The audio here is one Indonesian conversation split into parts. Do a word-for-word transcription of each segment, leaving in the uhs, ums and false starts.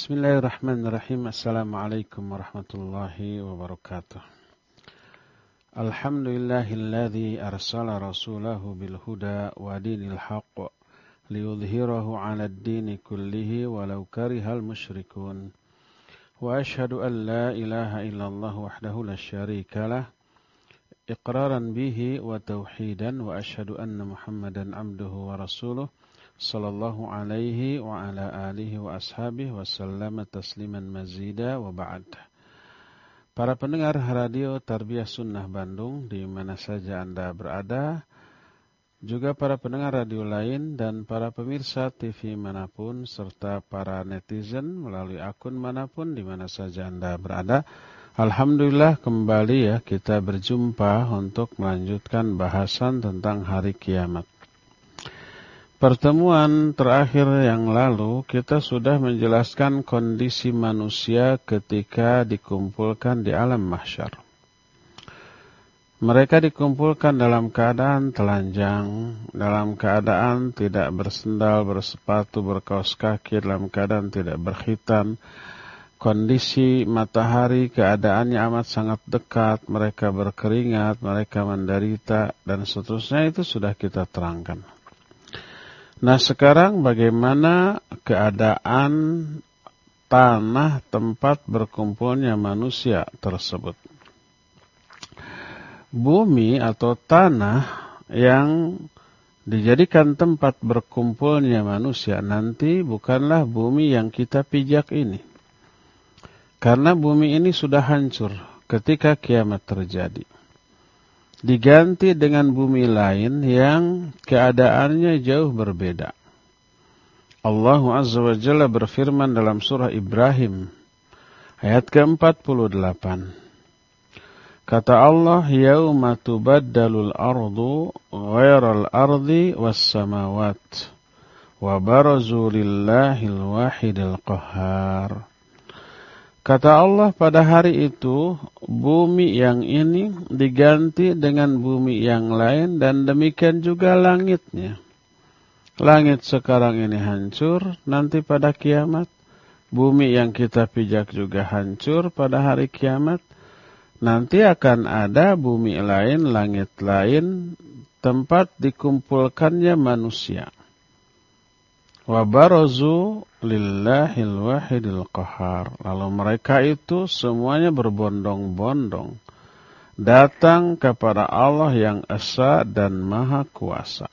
Bismillahirrahmanirrahim. Assalamualaikum warahmatullahi wabarakatuh. Alhamdulillahilladzi arsala rasulahu bil huda wa dinil haqq liyudhhirahu 'alad dini kullihi walau karihal musyrikun. Wa asyhadu an la ilaha illallah wahdahu la syarikalah iqraran bihi wa tauhidan wa asyhadu anna Muhammadan 'abduhu wa rasuluh sallallahu alaihi wa ala alihi wa ashabihi wa sallama tasliman mazida wa ba'd. Para pendengar radio Tarbiyah Sunnah Bandung di mana saja Anda berada, juga para pendengar radio lain dan para pemirsa T V manapun serta para netizen melalui akun manapun di mana saja Anda berada. Alhamdulillah kembali ya kita berjumpa untuk melanjutkan bahasan tentang hari kiamat. Pertemuan terakhir yang lalu kita sudah menjelaskan kondisi manusia ketika dikumpulkan di alam mahsyar. Mereka dikumpulkan dalam keadaan telanjang, dalam keadaan tidak bersendal, bersepatu, berkaos kaki, dalam keadaan tidak berkhitan. Kondisi matahari keadaannya amat sangat dekat, mereka berkeringat, mereka menderita, dan seterusnya itu sudah kita terangkan. Nah sekarang bagaimana keadaan tanah tempat berkumpulnya manusia tersebut? Bumi atau tanah yang dijadikan tempat berkumpulnya manusia nanti bukanlah bumi yang kita pijak ini. Karena bumi ini sudah hancur ketika kiamat terjadi. Diganti dengan bumi lain yang keadaannya jauh berbeda. Allah Azza wa Jalla berfirman dalam surah Ibrahim ayat ke empat puluh delapan. Kata Allah, "Yauma tubaddalul ardu ghairal ardi was samawat wa barazu lillahil wahidil qahhar." Kata Allah, pada hari itu bumi yang ini diganti dengan bumi yang lain dan demikian juga langitnya. Langit sekarang ini hancur, nanti pada kiamat bumi yang kita pijak juga hancur pada hari kiamat. Nanti akan ada bumi lain, langit lain, tempat dikumpulkannya manusia. Wa barazu lillahil wahidil qahhar. Lalu mereka itu semuanya berbondong-bondong datang kepada Allah yang esa dan maha kuasa.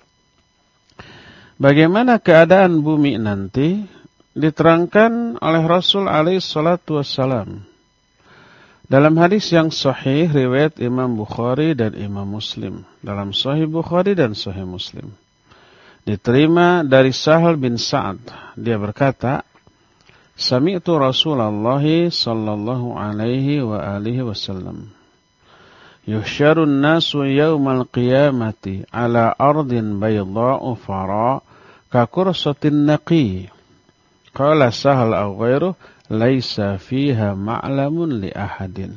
Bagaimana keadaan bumi nanti diterangkan oleh Rasul alaihi salatu wassalam dalam hadis yang sahih riwayat Imam Bukhari dan Imam Muslim. Dalam Sahih Bukhari dan Sahih Muslim diterima dari Sahal bin Sa'ad. Dia berkata, "Sami'tu Rasulullah sallallahu alaihi wa alihi wasallam yuhsyarun nasu yaumal qiyamati ala ardin baydha'u fara ka kursatin naqi." Qala Sahal aw ghairuh laisa fiha ma'lamun li ahadin.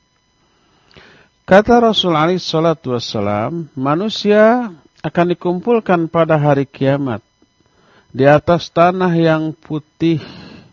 Kata Rasul alaihi salatu wassalam, manusia akan dikumpulkan pada hari kiamat di atas tanah yang putih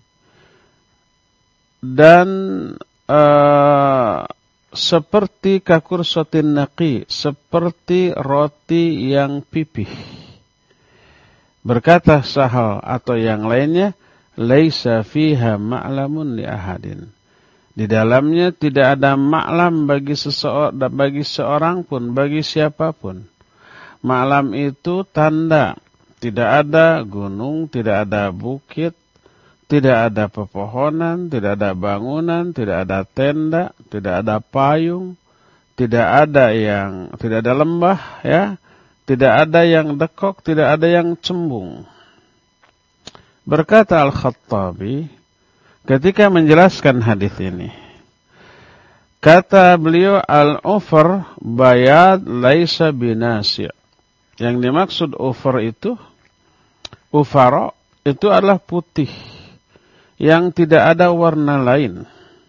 dan uh, seperti kakursatin naqi, seperti roti yang pipih. Berkata Sahal atau yang lainnya, laisa fiha ma'lamun li ahadin. Di dalamnya tidak ada ma'lam bagi seseorang, bagi seorang pun, bagi siapapun. Ma'lam itu tanda. Tidak ada gunung, tidak ada bukit, tidak ada pepohonan, tidak ada bangunan, tidak ada tenda, tidak ada payung, tidak ada yang tidak ada lembah ya, tidak ada yang dekok, tidak ada yang cembung. Berkata Al-Khattabi ketika menjelaskan hadis ini, kata beliau, al-ufr bayad laisa binasi'. Yang dimaksud ufar itu, ufara itu adalah putih yang tidak ada warna lain.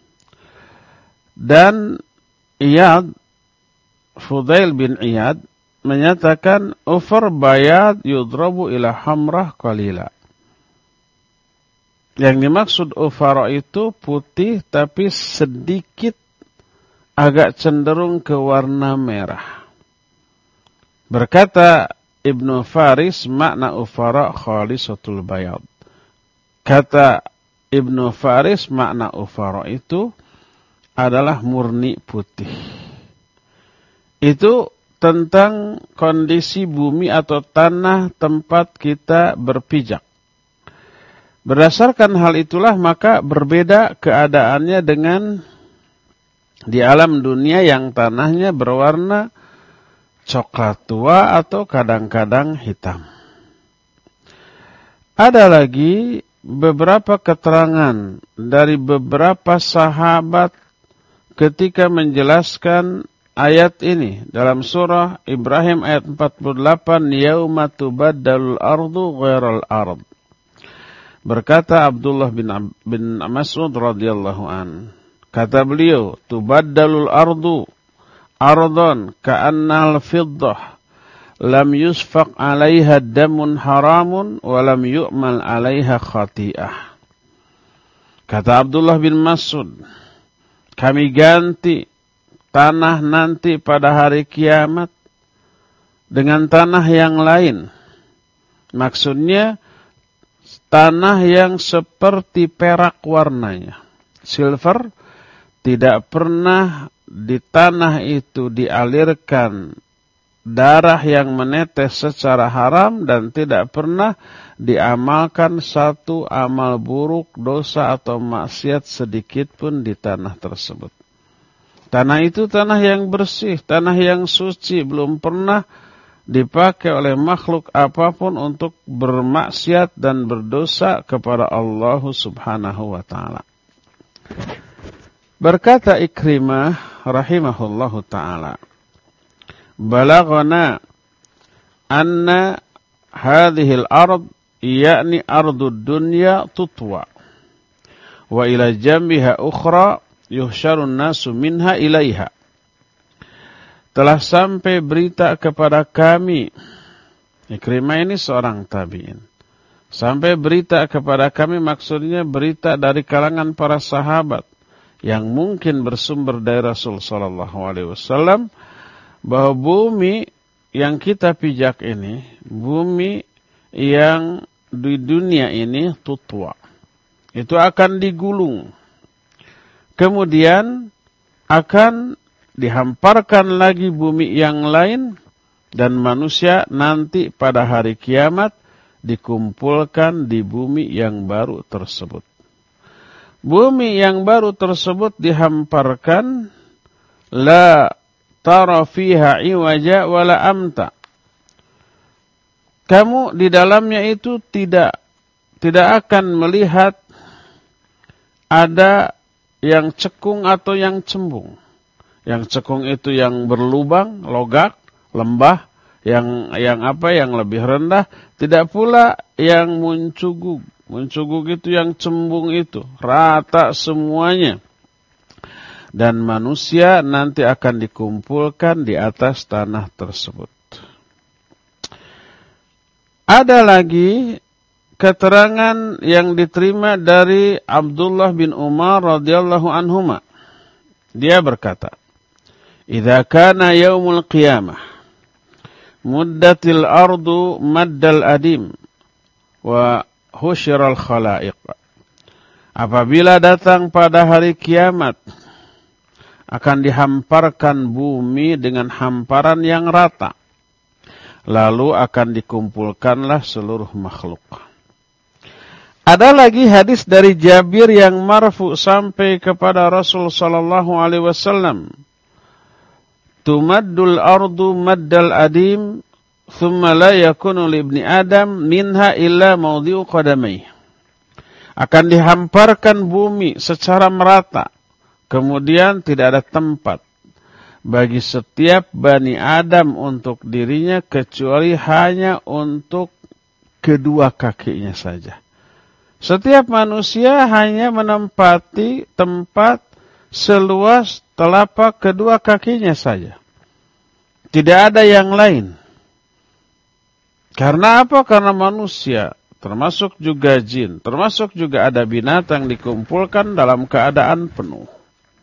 Dan Iyad, Fudail bin Iyad menyatakan ufar bayad yudrabu ila hamrah qalila. Yang dimaksud ufara itu putih tapi sedikit agak cenderung ke warna merah. Berkata Ibnu Faris, makna ufara khalisatul bayad. Kata Ibnu Faris, makna ufara itu adalah murni putih. Itu tentang kondisi bumi atau tanah tempat kita berpijak. Berdasarkan hal itulah maka berbeda keadaannya dengan di alam dunia yang tanahnya berwarna coklat tua atau kadang-kadang hitam. Ada lagi beberapa keterangan dari beberapa sahabat ketika menjelaskan ayat ini dalam surah Ibrahim ayat empat puluh delapan, yauma tubaddalul ardu ghairal ard. Berkata Abdullah bin, bin Mas'ud radhiyallahu an, kata beliau, tubaddalul ardu ardon ka'annal fiddah lam yusfaq 'alaiha damun haramun wa lam yu'mal 'alaiha khati'ah. Kata Abdullah bin Mas'ud, kami ganti tanah nanti pada hari kiamat dengan tanah yang lain. Maksudnya tanah yang seperti perak warnanya. Silver, tidak pernah di tanah itu dialirkan darah yang menetes secara haram dan tidak pernah diamalkan satu amal buruk, dosa atau maksiat sedikit pun di tanah tersebut. Tanah itu tanah yang bersih, tanah yang suci, belum pernah dipakai oleh makhluk apapun untuk bermaksiat dan berdosa kepada Allah Subhanahu wa taala. Berkata Ikrimah rahimahullahu taala, balaghana anna hadhihi al-ard yakni ardud dunya tutwa wa ila jambiha ukhra yuhsyarun nasu minha ilaiha. Telah sampai berita kepada kami, Ikrimah ini seorang tabi'in, sampai berita kepada kami maksudnya berita dari kalangan para sahabat yang mungkin bersumber dari Rasul sallallahu alaihi wasallam, bahwa bumi yang kita pijak ini, bumi yang di dunia ini tutwa, itu akan digulung, kemudian akan dihamparkan lagi bumi yang lain, dan manusia nanti pada hari kiamat dikumpulkan di bumi yang baru tersebut. Bumi yang baru tersebut dihamparkan, la tara fiha iwaja wala amta. Kamu di dalamnya itu tidak tidak akan melihat ada yang cekung atau yang cembung. Yang cekung itu yang berlubang, logak, lembah, yang yang apa yang lebih rendah, tidak pula yang muncugug. Muncugug itu yang cembung itu, rata semuanya. Dan manusia nanti akan dikumpulkan di atas tanah tersebut. Ada lagi keterangan yang diterima dari Abdullah bin Umar radhiyallahu anhuma. Dia berkata, "Idza kana yaumul qiyamah muddatil ardu maddal adim wa husyiral khalaiq." Apabila datang pada hari kiamat, akan dihamparkan bumi dengan hamparan yang rata. Lalu akan dikumpulkanlah seluruh makhluk. Ada lagi hadis dari Jabir yang marfu sampai kepada Rasul sallallahu alaihi wasallam. Tumaddul ardu maddal adim, thumma la yakunu li ibni Adam minha illa mawdi'u qadamaihi. Akan dihamparkan bumi secara merata. Kemudian tidak ada tempat bagi setiap Bani Adam untuk dirinya kecuali hanya untuk kedua kakinya saja. Setiap manusia hanya menempati tempat seluas telapak kedua kakinya saja. Tidak ada yang lain. Karena apa? Karena manusia termasuk juga jin, termasuk juga ada binatang dikumpulkan dalam keadaan penuh.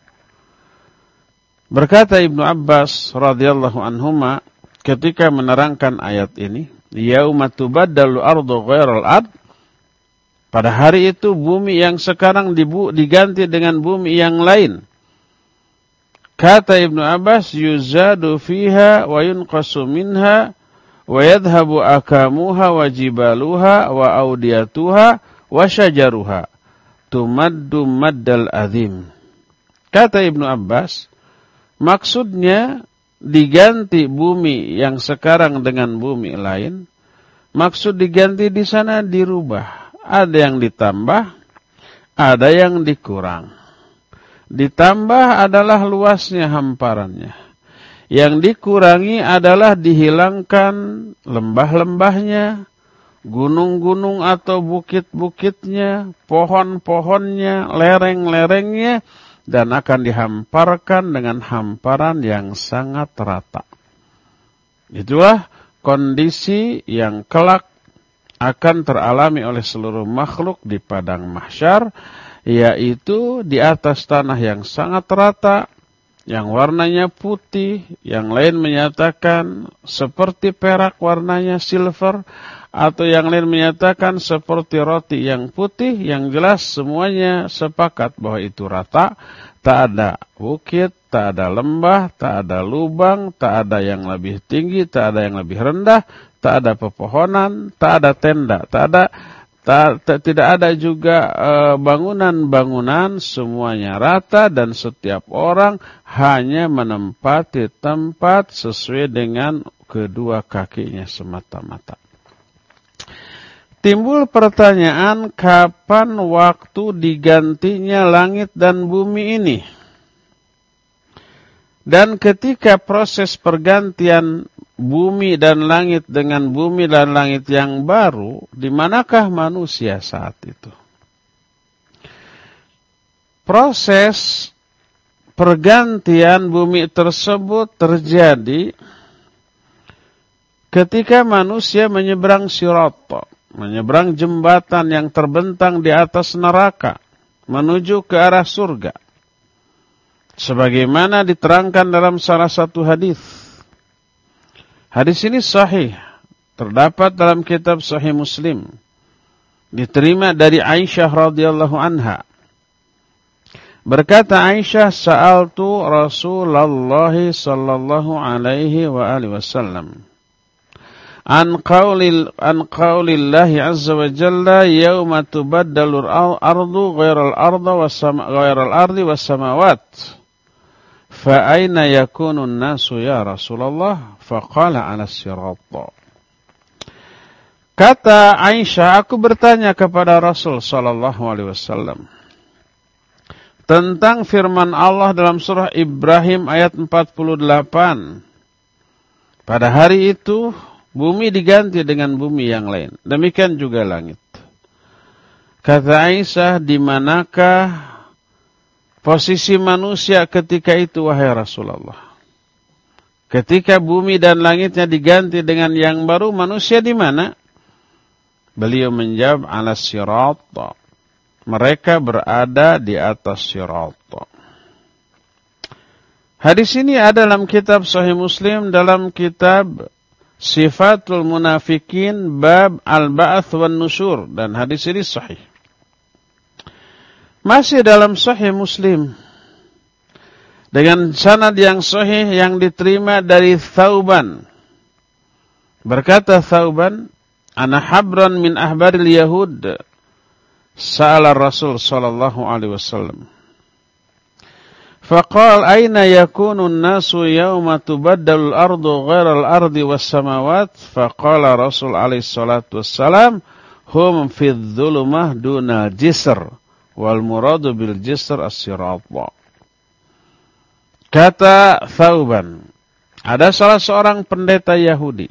Berkata Ibnu Abbas radhiyallahu anhuma ketika menerangkan ayat ini, yauma tubaddalu ardu ghairal ard, pada hari itu bumi yang sekarang diganti dengan bumi yang lain. Kata Ibnu Abbas, yuzadu fiha wa yunqasu minha wa yadhhabu akamuha wa jibaluha wa audiyatuha wa syajaruha tumaddu maddal azim. Kata Ibnu Abbas, maksudnya diganti bumi yang sekarang dengan bumi lain. Maksud diganti di sana dirubah. Ada yang ditambah, ada yang dikurang. Ditambah adalah luasnya hamparannya. Yang dikurangi adalah dihilangkan lembah-lembahnya, gunung-gunung atau bukit-bukitnya, pohon-pohonnya, lereng-lerengnya, dan akan dihamparkan dengan hamparan yang sangat rata. Itulah kondisi yang kelak akan teralami oleh seluruh makhluk di padang mahsyar, yaitu di atas tanah yang sangat rata, yang warnanya putih, yang lain menyatakan seperti perak warnanya silver, atau yang lain menyatakan seperti roti yang putih. Yang jelas semuanya sepakat bahwa itu rata, tak ada bukit, tak ada lembah, tak ada lubang, tak ada yang lebih tinggi, tak ada yang lebih rendah, tak ada pepohonan, tak ada tenda, tak ada tak, tak, tidak ada juga bangunan-bangunan, e, semuanya rata dan setiap orang hanya menempati tempat sesuai dengan kedua kakinya semata-mata. Timbul pertanyaan, kapan waktu digantinya langit dan bumi ini? Dan ketika proses pergantian bumi dan langit dengan bumi dan langit yang baru, di manakah manusia saat itu? Proses pergantian bumi tersebut terjadi ketika manusia menyeberang Sirat, menyeberang jembatan yang terbentang di atas neraka menuju ke arah surga. Sebagaimana diterangkan dalam salah satu hadis. Hadis ini sahih, terdapat dalam kitab Sahih Muslim. Diterima dari Aisyah radhiyallahu anha. Berkata Aisyah, sa'altu Rasulullah sallallahu alaihi wa alihi wasallam an qaulil an qaulillahi azza wa jalla yauma tubaddalu al-ardu ghairal ardi was sama ghairal ardi was samawat fa aina yakunu an-nasu ya Rasulullah faqala 'ala as-sirat. Kata Aisyah, aku bertanya kepada Rasul sallallahu alaihi wasallam tentang firman Allah dalam surah Ibrahim ayat empat puluh delapan. Pada hari itu bumi diganti dengan bumi yang lain. Demikian juga langit. Kata Aisyah, di manakah posisi manusia ketika itu, wahai Rasulullah? Ketika bumi dan langitnya diganti dengan yang baru, manusia di mana? Beliau menjawab, ala sirat. Mereka berada di atas sirat. Hadis ini ada dalam kitab Sahih Muslim, dalam kitab Sifatul Munafikin, bab Al-Ba'ats wan Nusyur, dan hadis ini sahih. Masih dalam Sahih Muslim dengan sanad yang sahih yang diterima dari Thauban. Berkata Thauban, ana habran min ahbaril Yahud, sa'ala Rasul sallallahu alaihi wasallam. Faqal aina yakunu an-nasu yawma tubaddalu al-ardu ghairal ardi was-samawat? Faqala Rasul alaihi salatu wassalam, hum fi dhulumah dunal jisr wal muradu bil jisr as-sirat. Kata Thauban, ada salah seorang pendeta Yahudi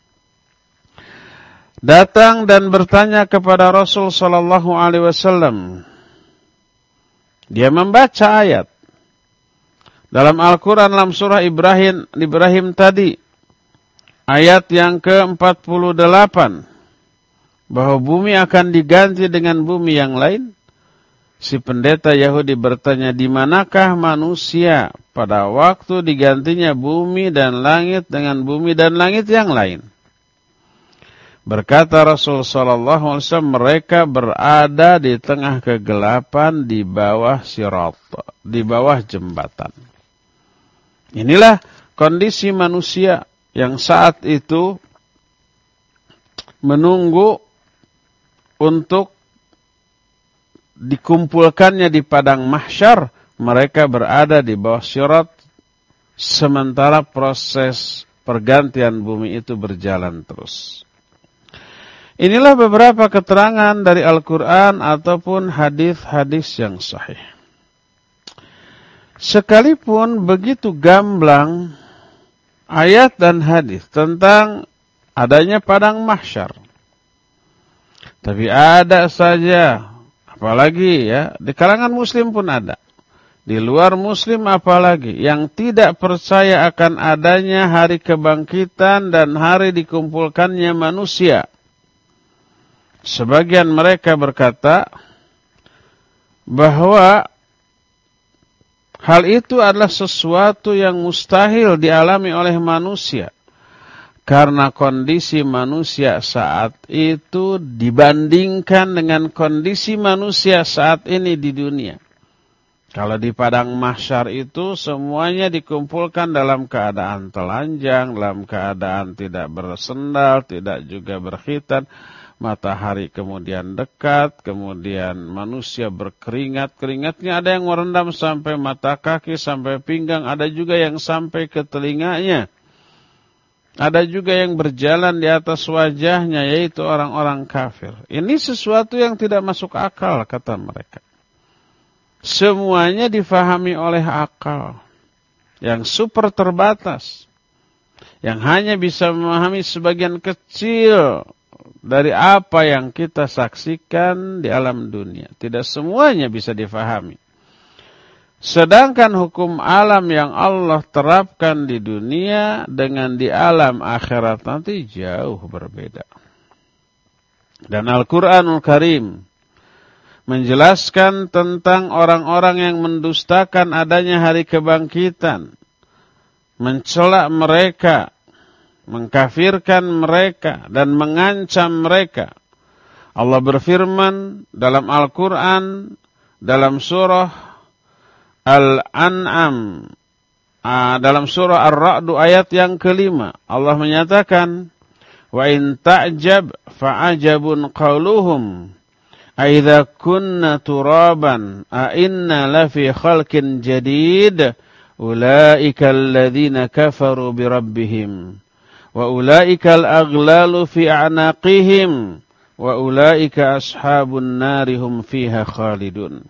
datang dan bertanya kepada Rasul sallallahu alaihi wasallam. Dia membaca ayat dalam Al-Quran dalam surah Ibrahim, Ibrahim tadi, ayat yang ke empat puluh delapan. bahwa bumi akan diganti dengan bumi yang lain? Si pendeta Yahudi bertanya, di manakah manusia pada waktu digantinya bumi dan langit dengan bumi dan langit yang lain? Berkata Rasul sallallahu alaihi wasallam, mereka berada di tengah kegelapan di bawah sirat, di bawah jembatan. Inilah kondisi manusia yang saat itu menunggu untuk dikumpulkannya di padang mahsyar. Mereka berada di bawah sirat sementara proses pergantian bumi itu berjalan terus. Inilah beberapa keterangan dari Al-Quran ataupun hadis-hadis yang sahih. Sekalipun begitu gamblang ayat dan hadis tentang adanya padang mahsyar, tapi ada saja, apalagi ya, di kalangan muslim pun ada, di luar muslim apalagi, yang tidak percaya akan adanya hari kebangkitan dan hari dikumpulkannya manusia. Sebagian mereka berkata bahwa hal itu adalah sesuatu yang mustahil dialami oleh manusia, karena kondisi manusia saat itu dibandingkan dengan kondisi manusia saat ini di dunia. Kalau di padang mahsyar itu semuanya dikumpulkan dalam keadaan telanjang, dalam keadaan tidak bersendal, tidak juga berkhitan. Matahari kemudian dekat, kemudian manusia berkeringat. Keringatnya ada yang merendam sampai mata kaki, sampai pinggang, ada juga yang sampai ke telinganya. Ada juga yang berjalan di atas wajahnya, yaitu orang-orang kafir. Ini sesuatu yang tidak masuk akal, kata mereka. Semuanya difahami oleh akal yang super terbatas, yang hanya bisa memahami sebagian kecil dari apa yang kita saksikan di alam dunia. Tidak semuanya bisa difahami. Sedangkan hukum alam yang Allah terapkan di dunia dengan di alam akhirat nanti jauh berbeda. Dan Al-Quranul Karim menjelaskan tentang orang-orang yang mendustakan adanya hari kebangkitan, mencela mereka, mengkafirkan mereka, dan mengancam mereka. Allah berfirman dalam Al-Quran, dalam surah Al-An'am, dalam surah Ar-Ra'd ayat yang kelima, Allah menyatakan, wa in ta'jab fa'ajabun qawluhum aidza kunna turaban a inna lafi khalqin jadid ulaika alladhina kafaru bi rabbihim wa ulaika al-aghlalu fi a'naqihim wa ulaika ashabun nari hum fiha khalidun.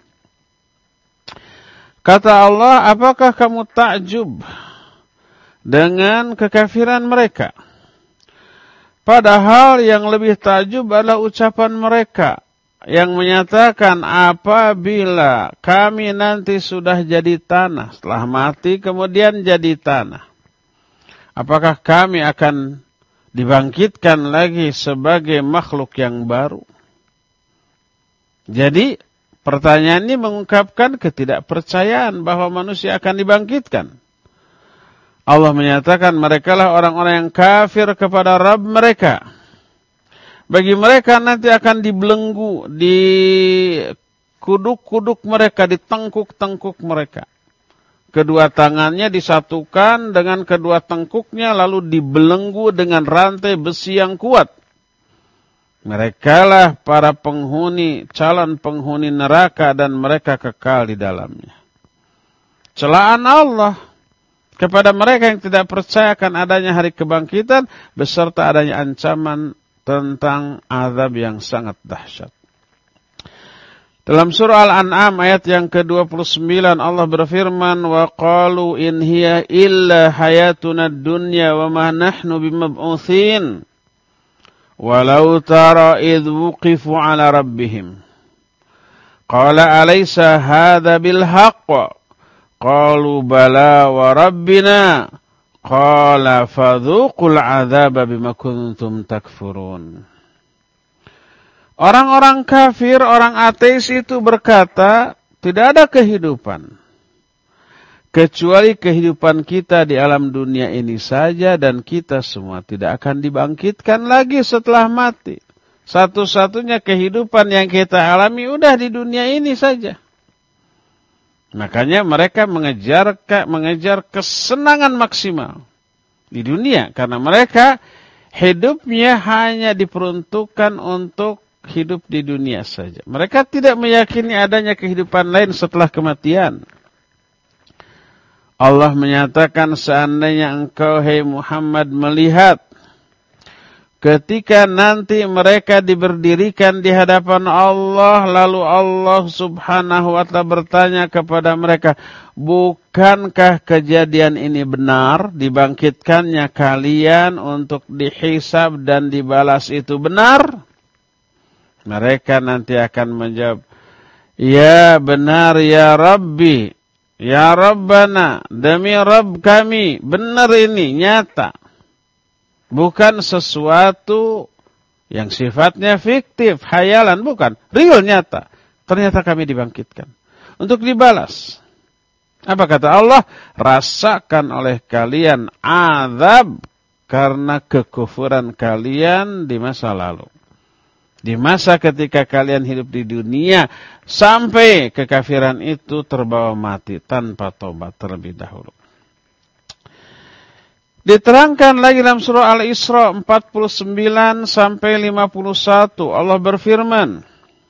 Kata Allah, apakah kamu takjub dengan kekafiran mereka? Padahal yang lebih takjub adalah ucapan mereka yang menyatakan apabila kami nanti sudah jadi tanah, setelah mati kemudian jadi tanah, apakah kami akan dibangkitkan lagi sebagai makhluk yang baru? Jadi pertanyaan ini mengungkapkan ketidakpercayaan bahwa manusia akan dibangkitkan. Allah menyatakan merekalah orang-orang yang kafir kepada Rabb mereka. Bagi mereka nanti akan dibelenggu di kuduk-kuduk mereka, di tengkuk-tengkuk mereka. Kedua tangannya disatukan dengan kedua tengkuknya lalu dibelenggu dengan rantai besi yang kuat. Merekalah para penghuni, calon penghuni neraka dan mereka kekal di dalamnya. Celaan Allah kepada mereka yang tidak percaya akan adanya hari kebangkitan beserta adanya ancaman tentang azab yang sangat dahsyat. Dalam surah Al-An'am ayat yang ke dua puluh sembilan Allah berfirman, wa qalu in hiya illa hayatuna dunya wa ma nahnu bimab'utsin. Walau tara idh wuqifu ala rabbihim. Qala alaysa hadha bilhaqq. Qalu bala wa rabbina. Qala fadhuqul azaba bima kuntum takfurun. Orang-orang kafir, orang ateis itu berkata, tidak ada kehidupan kecuali kehidupan kita di alam dunia ini saja, dan kita semua tidak akan dibangkitkan lagi setelah mati. Satu-satunya kehidupan yang kita alami udah di dunia ini saja. Makanya mereka mengejar mengejar kesenangan maksimal di dunia, karena mereka hidupnya hanya diperuntukkan untuk hidup di dunia saja. Mereka tidak meyakini adanya kehidupan lain setelah kematian. Allah menyatakan, seandainya engkau, hai Muhammad, melihat ketika nanti mereka diberdirikan di hadapan Allah, lalu Allah subhanahu wa ta'ala bertanya kepada mereka, bukankah kejadian ini benar? Dibangkitkannya kalian untuk dihisab dan dibalas itu benar? Mereka nanti akan menjawab, ya benar ya Rabbi, ya Rabbana, demi Rabb kami, benar ini, nyata. Bukan sesuatu yang sifatnya fiktif, hayalan, bukan. Real, nyata. Ternyata kami dibangkitkan untuk dibalas. Apa kata Allah? Rasakan oleh kalian azab karena kekufuran kalian di masa lalu. Di masa ketika kalian hidup di dunia, sampai kekafiran itu terbawa mati tanpa tobat terlebih dahulu. Diterangkan lagi dalam surah Al-Isra empat puluh sembilan sampai lima puluh satu, Allah berfirman,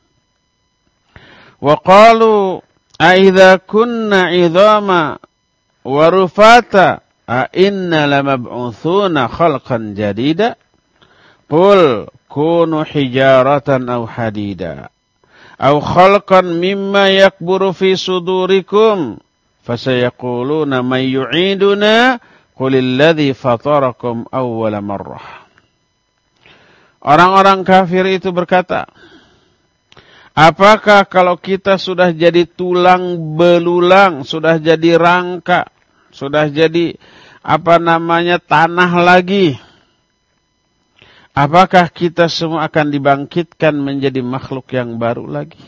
wa qalu aidza kunna idhama wa rufata a inna lamab'utsuna khalqan jadida qul kunu hijaratan aw hadida aw khalqan mimma yakburu fi sudurikum fasayaquluna may yu'iduna qulilladzi fatarakum awwala marrah. Orang-orang kafir itu berkata, apakah kalau kita sudah jadi tulang belulang, sudah jadi rangka, sudah jadi apa namanya tanah lagi, apakah kita semua akan dibangkitkan menjadi makhluk yang baru lagi?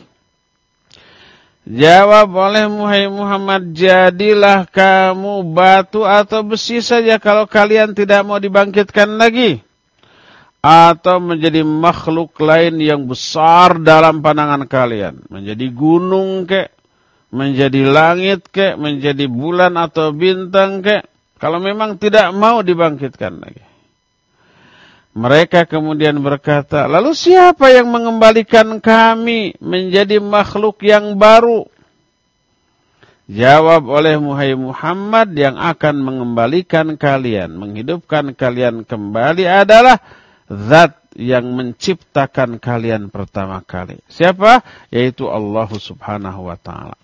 Jawab oleh Muhammad, jadilah kamu batu atau besi saja kalau kalian tidak mau dibangkitkan lagi. Atau menjadi makhluk lain yang besar dalam pandangan kalian. Menjadi gunung kek, menjadi langit kek, menjadi bulan atau bintang kek. Kalau memang tidak mau dibangkitkan lagi. Mereka kemudian berkata, lalu siapa yang mengembalikan kami menjadi makhluk yang baru? Jawab oleh Muhammad, yang akan mengembalikan kalian, menghidupkan kalian kembali adalah Zat yang menciptakan kalian pertama kali. Siapa? Yaitu Allah subhanahu wa ta'ala.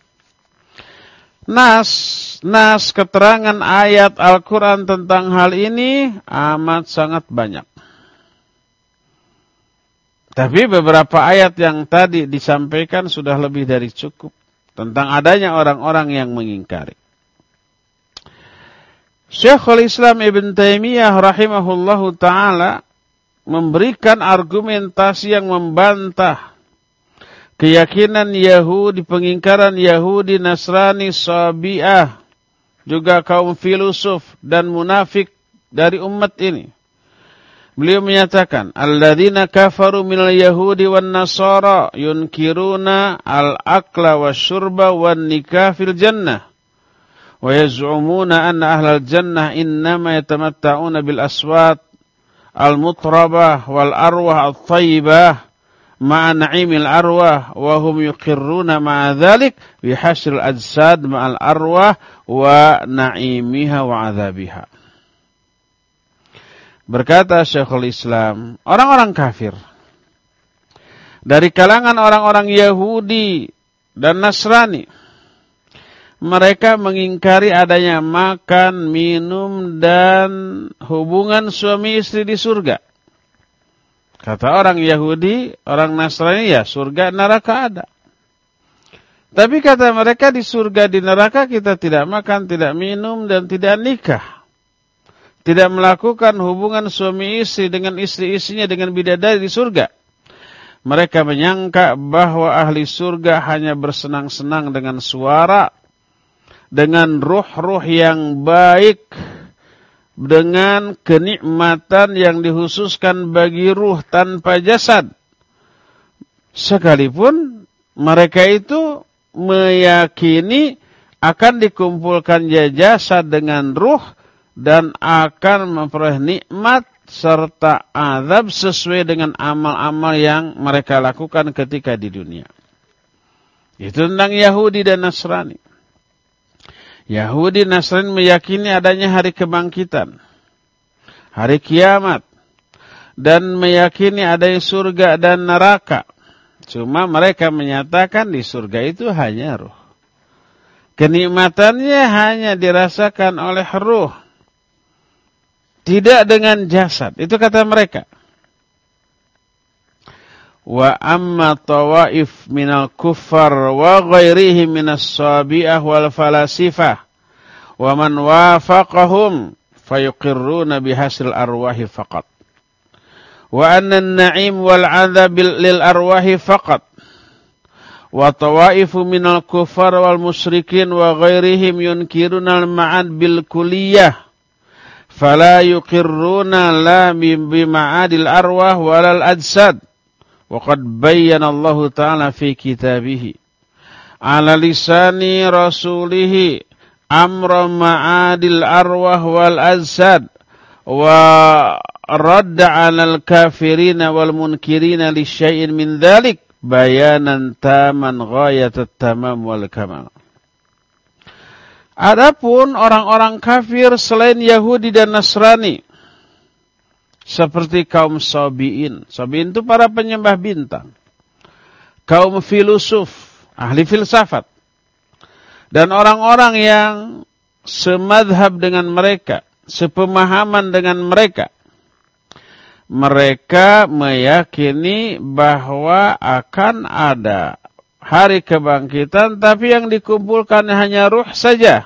Nas, nas keterangan ayat Al-Quran tentang hal ini amat sangat banyak. Tapi beberapa ayat yang tadi disampaikan sudah lebih dari cukup tentang adanya orang-orang yang mengingkari. Syekhul Islam Ibn Taimiyah rahimahullahu ta'ala memberikan argumentasi yang membantah keyakinan Yahudi, pengingkaran Yahudi, Nasrani, Sabi'ah, juga kaum filosof dan munafik dari umat ini. Beliau menyatakan, alladzina kafaru minal yahudi wan nasara yunkiruna al-akla wasyurba wan nikah fil jannah wa yaz'umuna anna ahlal jannah innama yatamatta'una bil aswat al-mutrabah wal arwah at-tayyibah ma'a na'imil arwah wa hum yuqirruna ma'a dhalik bi hasril ajsad ma'al arwah wa na'imiha wa adzabiha. Berkata Syekhul Islam, orang-orang kafir dari kalangan orang-orang Yahudi dan Nasrani, mereka mengingkari adanya makan, minum dan hubungan suami istri di surga. Kata orang Yahudi, orang Nasrani, ya surga neraka ada. Tapi kata mereka, di surga di neraka kita tidak makan, tidak minum dan tidak nikah. Tidak melakukan hubungan suami istri dengan istri-istrinya dengan bidadari di surga. Mereka menyangka bahwa ahli surga hanya bersenang-senang dengan suara, dengan ruh-ruh yang baik, dengan kenikmatan yang dikhususkan bagi ruh tanpa jasad. Sekalipun mereka itu meyakini akan dikumpulkan jasad dengan ruh dan akan memperoleh nikmat serta azab sesuai dengan amal-amal yang mereka lakukan ketika di dunia. Itu tentang Yahudi dan Nasrani. Yahudi Nasrani meyakini adanya hari kebangkitan, hari kiamat, dan meyakini adanya surga dan neraka. Cuma mereka menyatakan di surga itu hanya ruh. Kenikmatannya hanya dirasakan oleh ruh, tidak dengan jasad. Itu kata mereka. Wa amma tawaif minal kuffar wa ghairihim minas sabi'ah wal falasifah wa man wafaqahum fayuqirruna bihasil arwahi faqat. Wa anna an-na'im wal 'adzab lil arwahi faqat. Wa tawaifu minal kuffar wal musyrikin wa ghairihim yunkiruna al-ma'ad bil kulliyah. Fala yuqirruna la bima'adil arwah walal ajsad. Wa qad bayyana Allah Ta'ala fi kitabihi ala lisani rasulihi amra ma'adil arwah wal ajsad wa radda 'alal kafirina wal munkirina li syai'in min dzalik bayanan taman ghayatat tamam wal kamal. Adapun orang-orang kafir selain Yahudi dan Nasrani, seperti kaum Sabi'in. Sabi'in itu para penyembah bintang. Kaum filosof, ahli filsafat. Dan orang-orang yang semadhab dengan mereka, sepemahaman dengan mereka. Mereka meyakini bahwa akan ada hari kebangkitan, tapi yang dikumpulkan hanya ruh saja.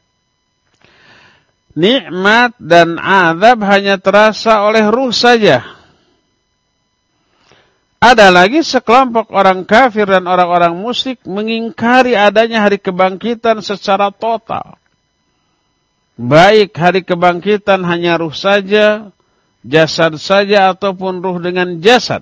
Nikmat dan azab hanya terasa oleh ruh saja. Ada lagi sekelompok orang kafir dan orang-orang musyrik mengingkari adanya hari kebangkitan secara total. Baik hari kebangkitan hanya ruh saja, jasad saja, ataupun ruh dengan jasad.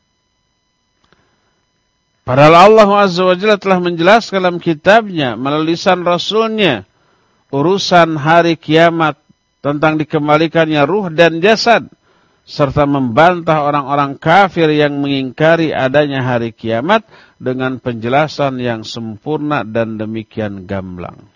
Padahal Allah Azza wa Jalla telah menjelaskan dalam kitabnya melalui lisan Rasulnya urusan hari kiamat tentang dikembalikannya ruh dan jasad, serta membantah orang-orang kafir yang mengingkari adanya hari kiamat dengan penjelasan yang sempurna dan demikian gamblang.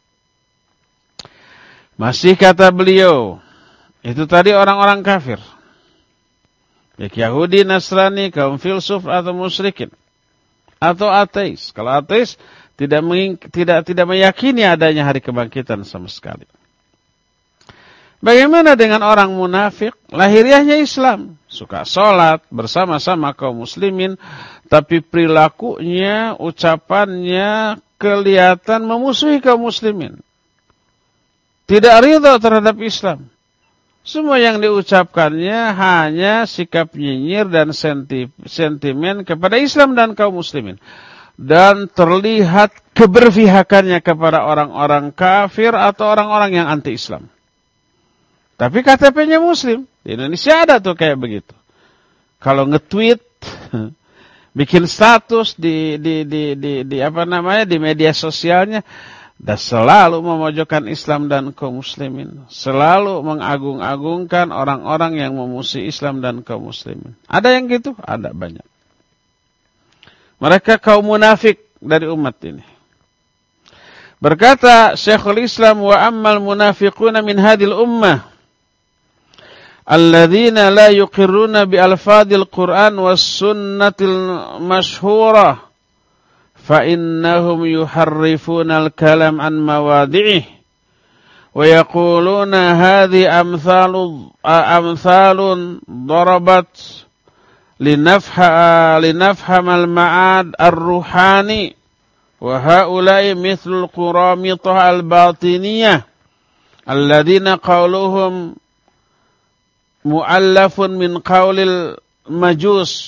Masih kata beliau, itu tadi orang-orang kafir, baik Yahudi, Nasrani, kaum filsuf atau musyrikin, atau ateis. Kalau ateis tidak tidak tidak meyakini adanya hari kebangkitan sama sekali. Bagaimana dengan orang munafik? Lahiriahnya Islam, suka sholat bersama-sama kaum muslimin, tapi perilakunya, ucapannya kelihatan memusuhi kaum muslimin. Tidak ridha terhadap Islam. Semua yang diucapkannya hanya sikap nyinyir dan senti, sentimen kepada Islam dan kaum muslimin. Dan terlihat keberpihakannya kepada orang-orang kafir atau orang-orang yang anti-Islam. Tapi K T P-nya muslim. Di Indonesia ada tuh kayak begitu. Kalau nge-tweet, bikin status di, di, di, di, di apa namanya, di media sosialnya, dan selalu memojokkan Islam dan kaum muslimin. Selalu mengagung-agungkan orang-orang yang memusuhi Islam dan kaum muslimin. Ada yang gitu? Ada banyak. Mereka kaum munafik dari umat ini. Berkata Syekhul Islam, wa ammal munafiquna min hadil ummah alladzina la yuqirruna bi alfadil Qur'an was sunnatil masyhurah fa innahum yuharrifuna al-kalam an mawadhi'ih wa yaquluna hadhi amthalu amthalun darabat linafha linafham al-ma'ad ar-ruhani wa haula'i mithlul quramitah al-batiniyah alladzina qawluhum mu'allafun min qawlil majus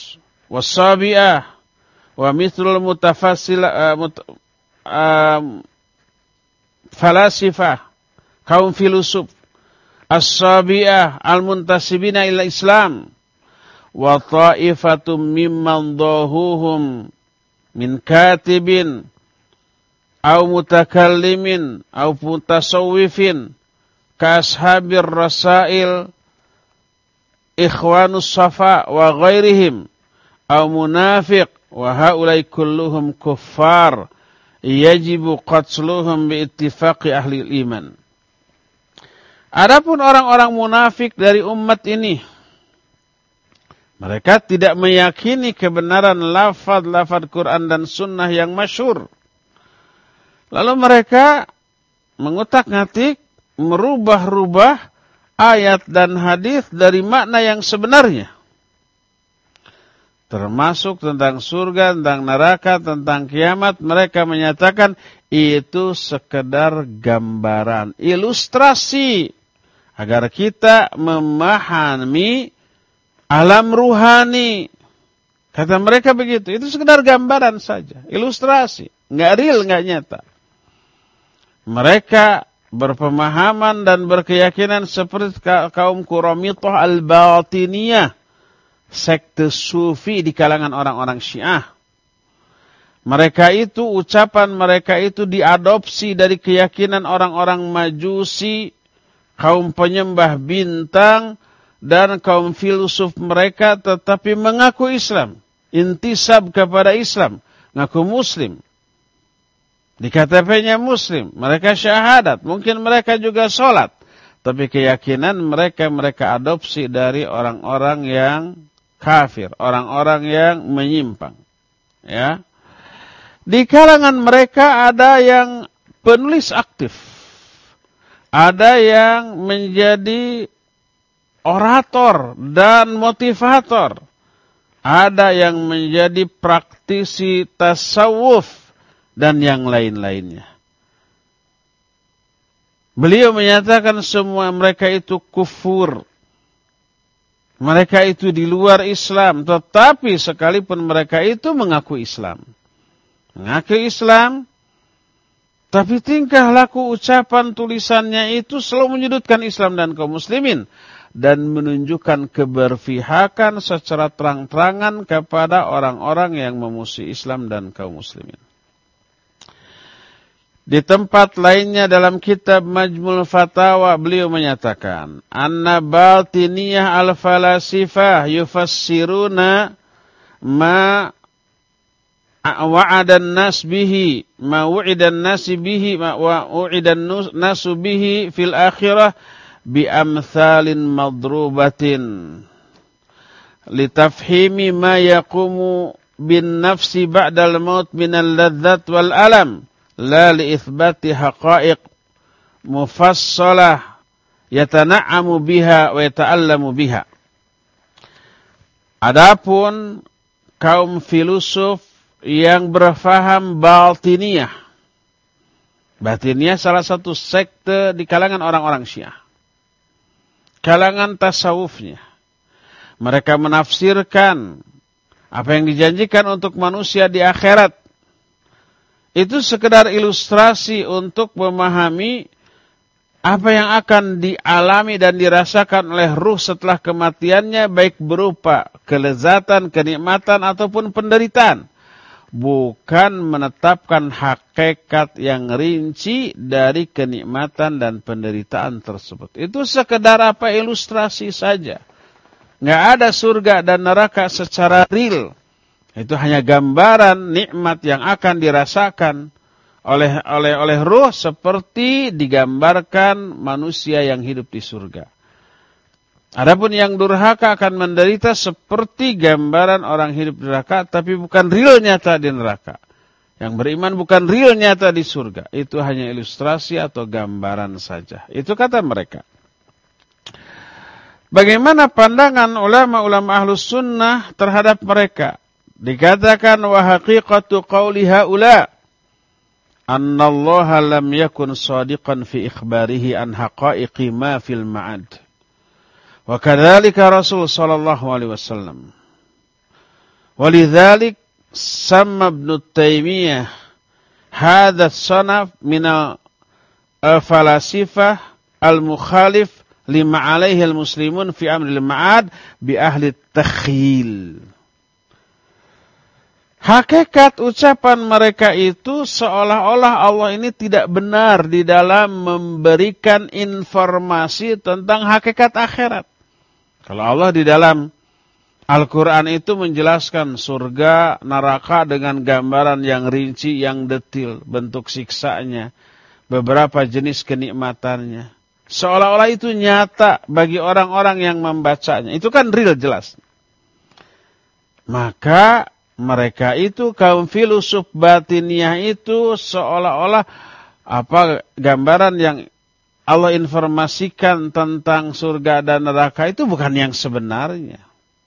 was-sabi'ah wa mithlul mutafassil uh, mut, uh, falasifah, kaum filosof, as-sabi'ah al-muntasibina ila Islam, wa ta'ifatum mimman dhahuhum min katibin au mutakallimin au mutasawwifin ka ashabir rasail ikhwanus safa wa ghairihim au munafiq wa haulai kulluhum kuffar yajibu qatluhum bi ittifaqi ahli iman. Adapun orang-orang munafik dari umat ini, mereka tidak meyakini kebenaran lafaz-lafaz Quran dan sunnah yang masyhur. Lalu mereka mengutak-ngatik, merubah-rubah ayat dan hadis dari makna yang sebenarnya. Termasuk tentang surga, tentang neraka, tentang kiamat, mereka menyatakan itu sekedar gambaran, ilustrasi agar kita memahami alam ruhani. Kata mereka begitu, itu sekedar gambaran saja, ilustrasi, nggak real, nggak nyata. Mereka berpemahaman dan berkeyakinan seperti kaum Quramitah al-Batiniyah, sekte sufi di kalangan orang-orang Syiah. Mereka itu, ucapan mereka itu diadopsi dari keyakinan orang-orang Majusi, kaum penyembah bintang, dan kaum filosof mereka, tetapi mengaku Islam, intisab kepada Islam, ngaku Muslim. Di K T P-nya Muslim, mereka syahadat, mungkin mereka juga sholat, tapi keyakinan mereka mereka adopsi dari orang-orang yang kafir, orang-orang yang menyimpang. Ya, di kalangan mereka ada yang penulis aktif, ada yang menjadi orator dan motivator, ada yang menjadi praktisi tasawuf, dan yang lain-lainnya. Beliau menyatakan semua mereka itu kufur. Mereka itu di luar Islam, tetapi sekalipun mereka itu mengaku Islam. Mengaku Islam, tapi tingkah laku, ucapan, tulisannya itu selalu menyudutkan Islam dan kaum muslimin, dan menunjukkan keberpihakan secara terang-terangan kepada orang-orang yang memusuhi Islam dan kaum muslimin. Di tempat lainnya dalam kitab Majmul Fatawa, beliau menyatakan, anna batiniyah al-falasifah yufassiruna ma wa'adan nas bihi, ma wu'idan nas bihi, ma wu'idan nasu bihi fil akhirah bi amthalin madrubatin litafhimi ma yaqumu bin nafsi ba'dal maut minal ladzat wal alam, la li itsbati haqa'iq mufassalah yatana'amu biha wa yata'allamu biha. Adapun kaum filosof yang berfaham batiniyah, batiniyah salah satu sekte di kalangan orang-orang Syiah, kalangan tasawufnya, mereka menafsirkan apa yang dijanjikan untuk manusia di akhirat itu sekedar ilustrasi untuk memahami apa yang akan dialami dan dirasakan oleh ruh setelah kematiannya, baik berupa kelezatan, kenikmatan, ataupun penderitaan. Bukan menetapkan hakikat yang rinci dari kenikmatan dan penderitaan tersebut. Itu sekedar apa, ilustrasi saja. Nggak ada surga dan neraka secara real. Itu hanya gambaran nikmat yang akan dirasakan oleh oleh oleh ruh seperti digambarkan manusia yang hidup di surga. Adapun yang durhaka akan menderita seperti gambaran orang hidup di neraka, tapi bukan real nyata di neraka. Yang beriman bukan real nyata di surga. Itu hanya ilustrasi atau gambaran saja. Itu kata mereka. Bagaimana pandangan ulama-ulama ahlus sunnah terhadap mereka? Dikatakan wa haqiqatu qawli haula anna Allah lam yakun shadiqan fi ikhbarihi an haqa'iqi ma fil ma'ad. Wa kadzalika Rasul sallallahu alaihi wasallam. Walidzalik sama Ibnu Taimiyah hadha sanaf min al-falasifah al-mukhalif lima alaihi al-muslimun fi amril ma'ad bi ahli takhyil. Hakikat ucapan mereka itu seolah-olah Allah ini tidak benar di dalam memberikan informasi tentang hakikat akhirat. Kalau Allah di dalam Al-Quran itu menjelaskan surga, neraka dengan gambaran yang rinci, yang detil, bentuk siksanya, beberapa jenis kenikmatannya. Seolah-olah itu nyata bagi orang-orang yang membacanya. Itu kan real, jelas. Maka mereka itu, kaum filosof batiniah itu seolah-olah apa gambaran yang Allah informasikan tentang surga dan neraka itu bukan yang sebenarnya.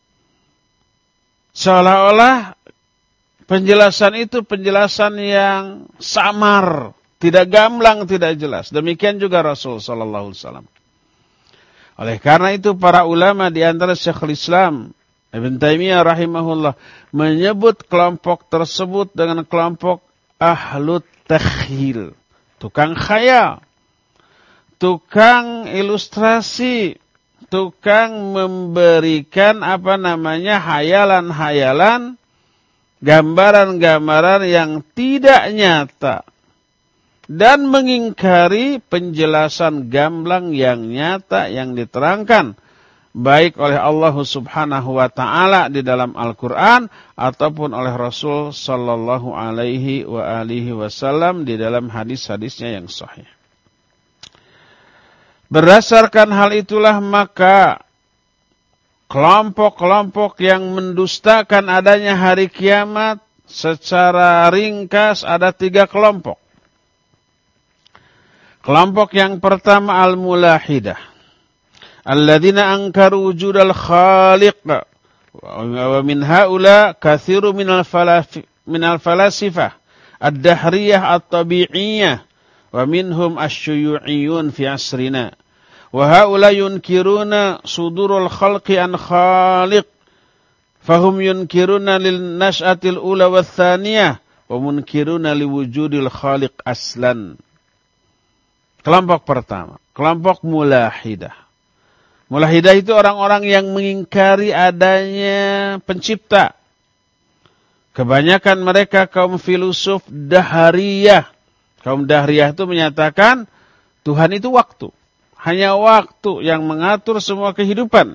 Seolah-olah penjelasan itu penjelasan yang samar, tidak gamblang, tidak jelas. Demikian juga Rasul sallallahu alaihi wasallam. Oleh karena itu para ulama di antara Syekhul Islam Ibn Taimiyah rahimahullah menyebut kelompok tersebut dengan kelompok ahlut takhyil, tukang khayal, tukang ilustrasi, tukang memberikan apa namanya hayalan-hayalan, gambaran-gambaran yang tidak nyata dan mengingkari penjelasan gamblang yang nyata yang diterangkan baik oleh Allah Subhanahu wa taala di dalam Al-Qur'an ataupun oleh Rasul sallallahu alaihi wa alihi wasallam di dalam hadis-hadisnya yang sahih. Berdasarkan hal itulah maka kelompok-kelompok yang mendustakan adanya hari kiamat secara ringkas ada tiga kelompok. Kelompok yang pertama al-mulahidah. Alladzina ankaru wujudal khaliq wa min haula katsiru minal falafi minal falasifah ad-dahriyah at-tabi'iyyah wa minhum asy-syuyu'iyyun fi asrina wa haula yunkiruna sudurul khalqi an khaliq fahum yunkiruna lil nash'atil ula wath thaniyah wa munkiruna liwujudil khaliq aslan. Kelompok pertama, kelompok mulahidah. Mulahidah itu orang-orang yang mengingkari adanya pencipta. Kebanyakan mereka kaum filosof dahriyah. Kaum dahriyah itu menyatakan Tuhan itu waktu. Hanya waktu yang mengatur semua kehidupan.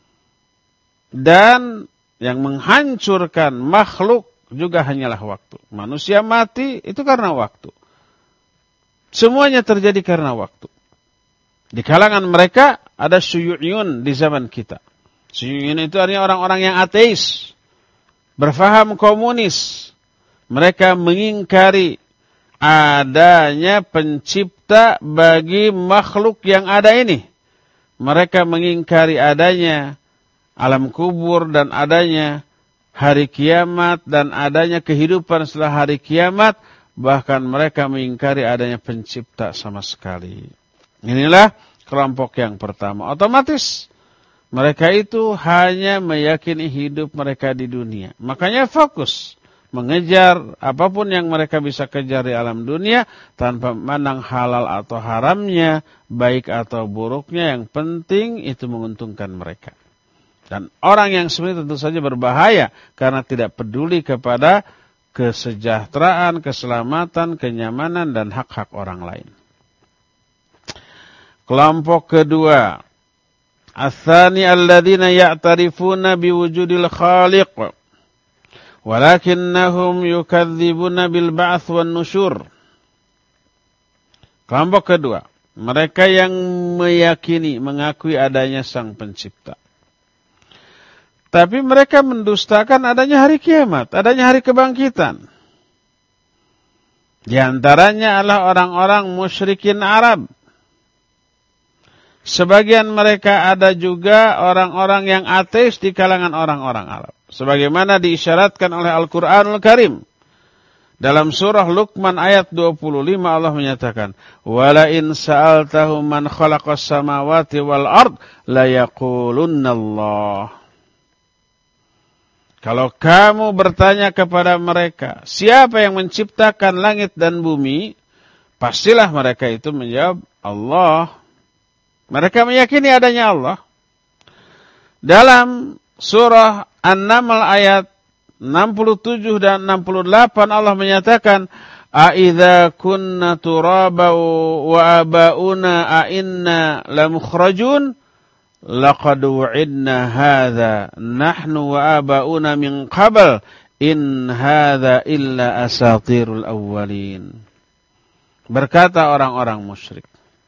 Dan yang menghancurkan makhluk juga hanyalah waktu. Manusia mati itu karena waktu. Semuanya terjadi karena waktu. Di kalangan mereka ada syuyu'iyun di zaman kita. Syuyu'iyun itu artinya orang-orang yang ateis, berfaham komunis. Mereka mengingkari adanya pencipta bagi makhluk yang ada ini. Mereka mengingkari adanya alam kubur dan adanya hari kiamat dan adanya kehidupan setelah hari kiamat. Bahkan mereka mengingkari adanya pencipta sama sekali. Inilah kelompok yang pertama. Otomatis mereka itu hanya meyakini hidup mereka di dunia. Makanya fokus mengejar apapun yang mereka bisa kejar di alam dunia tanpa memandang halal atau haramnya, baik atau buruknya. Yang penting itu menguntungkan mereka. Dan orang yang sebenarnya tentu saja berbahaya karena tidak peduli kepada kesejahteraan, keselamatan, kenyamanan dan hak-hak orang lain. Kelompok kedua, ats-tsani alladzina ya'tarifuna biwujudil khaliq walakinnahum yukadzibuna bil ba'ts wan nusyur. Kelompok kedua, mereka yang meyakini, mengakui adanya Sang Pencipta. Tapi mereka mendustakan adanya hari kiamat, adanya hari kebangkitan. Di antaranya adalah orang-orang musyrikin Arab. Sebagian mereka ada juga orang-orang yang ateis di kalangan orang-orang Arab. Sebagaimana diisyaratkan oleh Al-Quranul Karim. Dalam surah Luqman ayat dua puluh lima Allah menyatakan, "Wala in sa'altahum man khalaqas samawati wal ard la yaqulunna Allah." Kalau kamu bertanya kepada mereka, siapa yang menciptakan langit dan bumi? Pastilah mereka itu menjawab, Allah. Mereka meyakini adanya Allah. Dalam surah An-Naml ayat enam puluh tujuh dan enam puluh delapan Allah menyatakan, A'idza kunna turaba wa abauna a'inna lamukhrajun? Laqad wu'idna hadza nahnu wa abauna min qabl in hadza illa asatirul awwalin. Berkata orang-orang musyrik,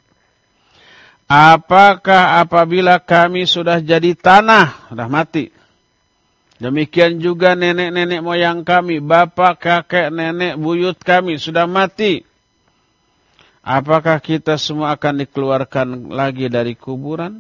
apakah apabila kami sudah jadi tanah, sudah mati, demikian juga nenek-nenek moyang kami, bapak, kakek, nenek, buyut kami sudah mati, apakah kita semua akan dikeluarkan lagi dari kuburan?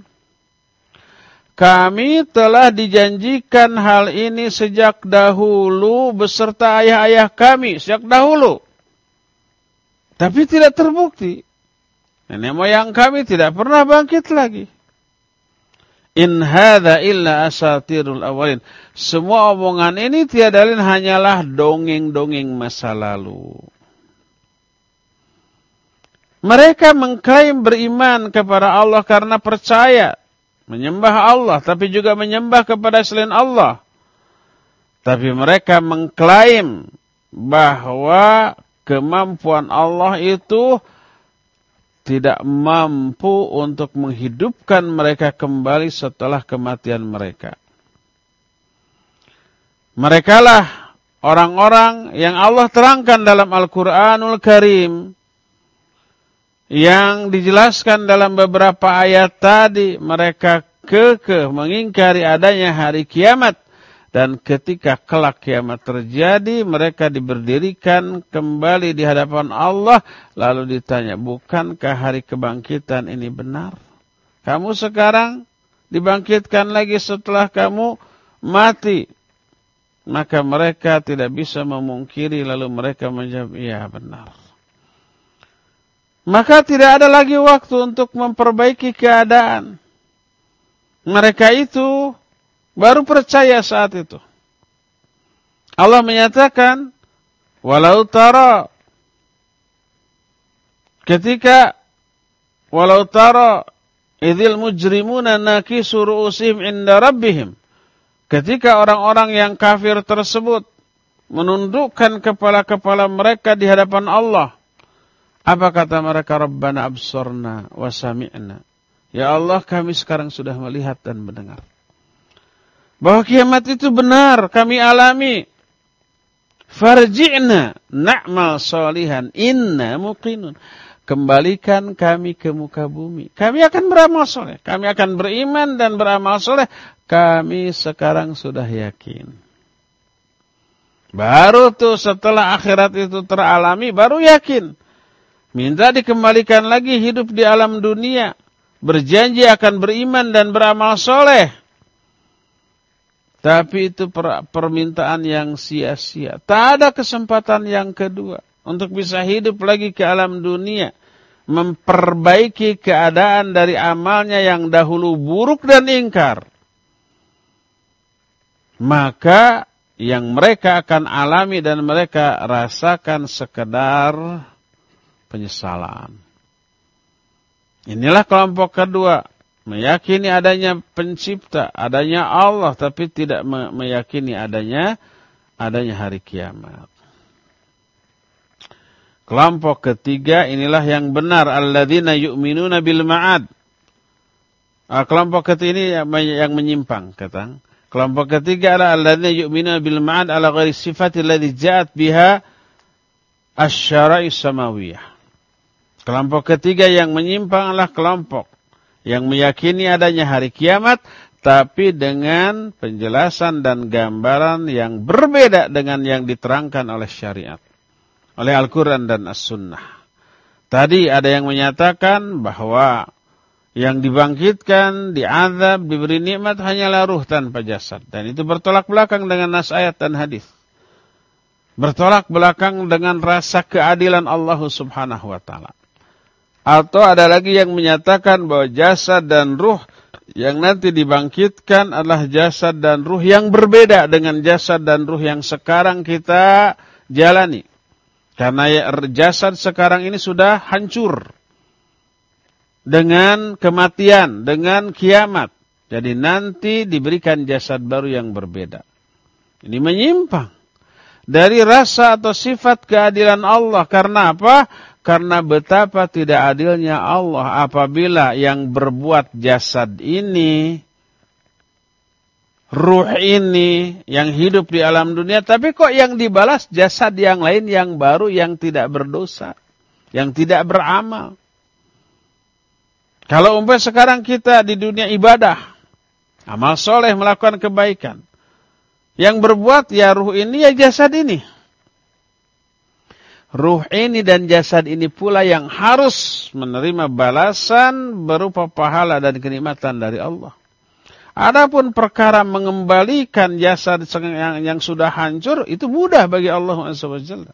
Kami telah dijanjikan hal ini sejak dahulu beserta ayah-ayah kami, sejak dahulu. Tapi tidak terbukti. Nenek moyang kami tidak pernah bangkit lagi. In hadza illa asatirul awalin. Semua omongan ini tiada lain hanyalah dongeng-dongeng masa lalu. Mereka mengklaim beriman kepada Allah karena percaya, menyembah Allah, tapi juga menyembah kepada selain Allah. Tapi mereka mengklaim bahwa kemampuan Allah itu tidak mampu untuk menghidupkan mereka kembali setelah kematian mereka. Merekalah orang-orang yang Allah terangkan dalam Al-Quranul Karim, yang dijelaskan dalam beberapa ayat tadi. Mereka kekeh mengingkari adanya hari kiamat. Dan ketika kelak kiamat terjadi, mereka diberdirikan kembali di hadapan Allah. Lalu ditanya, bukankah hari kebangkitan ini benar? Kamu sekarang dibangkitkan lagi setelah kamu mati. Maka mereka tidak bisa memungkiri, lalu mereka menjawab, iya benar. Maka tidak ada lagi waktu untuk memperbaiki keadaan. Mereka itu baru percaya saat itu. Allah menyatakan, walau tara, ketika walau tara idzil mujrimuna nakisu ru'usihim inda rabbihim, ketika orang-orang yang kafir tersebut menundukkan kepala-kepala mereka di hadapan Allah, apa kata mereka? Rabbana absorna wa sami'na. Ya Allah, kami sekarang sudah melihat dan mendengar bahwa kiamat itu benar, kami alami. Farji'na na'mal solihan inna muqinun. Kembalikan kami ke muka bumi. Kami akan beramal soleh. Kami akan beriman dan beramal soleh. Kami sekarang sudah yakin. Baru tuh setelah akhirat itu teralami, baru yakin. Minta dikembalikan lagi hidup di alam dunia. Berjanji akan beriman dan beramal soleh. Tapi itu per permintaan yang sia-sia. Tak ada kesempatan yang kedua. Untuk bisa hidup lagi ke alam dunia. Memperbaiki keadaan dari amalnya yang dahulu buruk dan ingkar. Maka yang mereka akan alami dan mereka rasakan sekedar penyesalan. Inilah kelompok kedua, meyakini adanya pencipta, adanya Allah, tapi tidak meyakini adanya adanya hari kiamat. Kelompok ketiga inilah yang benar, alladzina yu'minuna bil ma'ad. Kelompok ketiga ini yang menyimpang, kata. Kelompok ketiga adalah alladzina yu'minuna bil ma'ad ala ghairi sifati alladzi ja'at biha asy-syara'i samawiyah. Kelompok ketiga yang menyimpang adalah kelompok yang meyakini adanya hari kiamat, tapi dengan penjelasan dan gambaran yang berbeda dengan yang diterangkan oleh syariat, oleh Al-Quran dan As-Sunnah. Tadi ada yang menyatakan bahwa yang dibangkitkan, diazab, diberi nikmat hanyalah ruh tanpa jasad. Dan itu bertolak belakang dengan nas ayat dan hadis. Bertolak belakang dengan rasa keadilan Allah subhanahu wa ta'ala. Atau ada lagi yang menyatakan bahwa jasad dan ruh Yang nanti dibangkitkan adalah jasad dan ruh yang berbeda dengan jasad dan ruh yang sekarang kita jalani. Karena jasad sekarang ini sudah hancur dengan kematian, dengan kiamat. Jadi nanti diberikan jasad baru yang berbeda. Ini menyimpang dari rasa atau sifat keadilan Allah. Karena apa? Karena betapa tidak adilnya Allah apabila yang berbuat jasad ini, ruh ini, yang hidup di alam dunia, tapi kok yang dibalas jasad yang lain, yang baru, yang tidak berdosa, yang tidak beramal. Kalau umpamanya sekarang kita di dunia ibadah, amal soleh, melakukan kebaikan, yang berbuat ya ruh ini, ya jasad ini. Ruh ini dan jasad ini pula yang harus menerima balasan berupa pahala dan kenikmatan dari Allah. Adapun perkara mengembalikan jasad yang, yang sudah hancur, itu mudah bagi Allah subhanahu wa taala.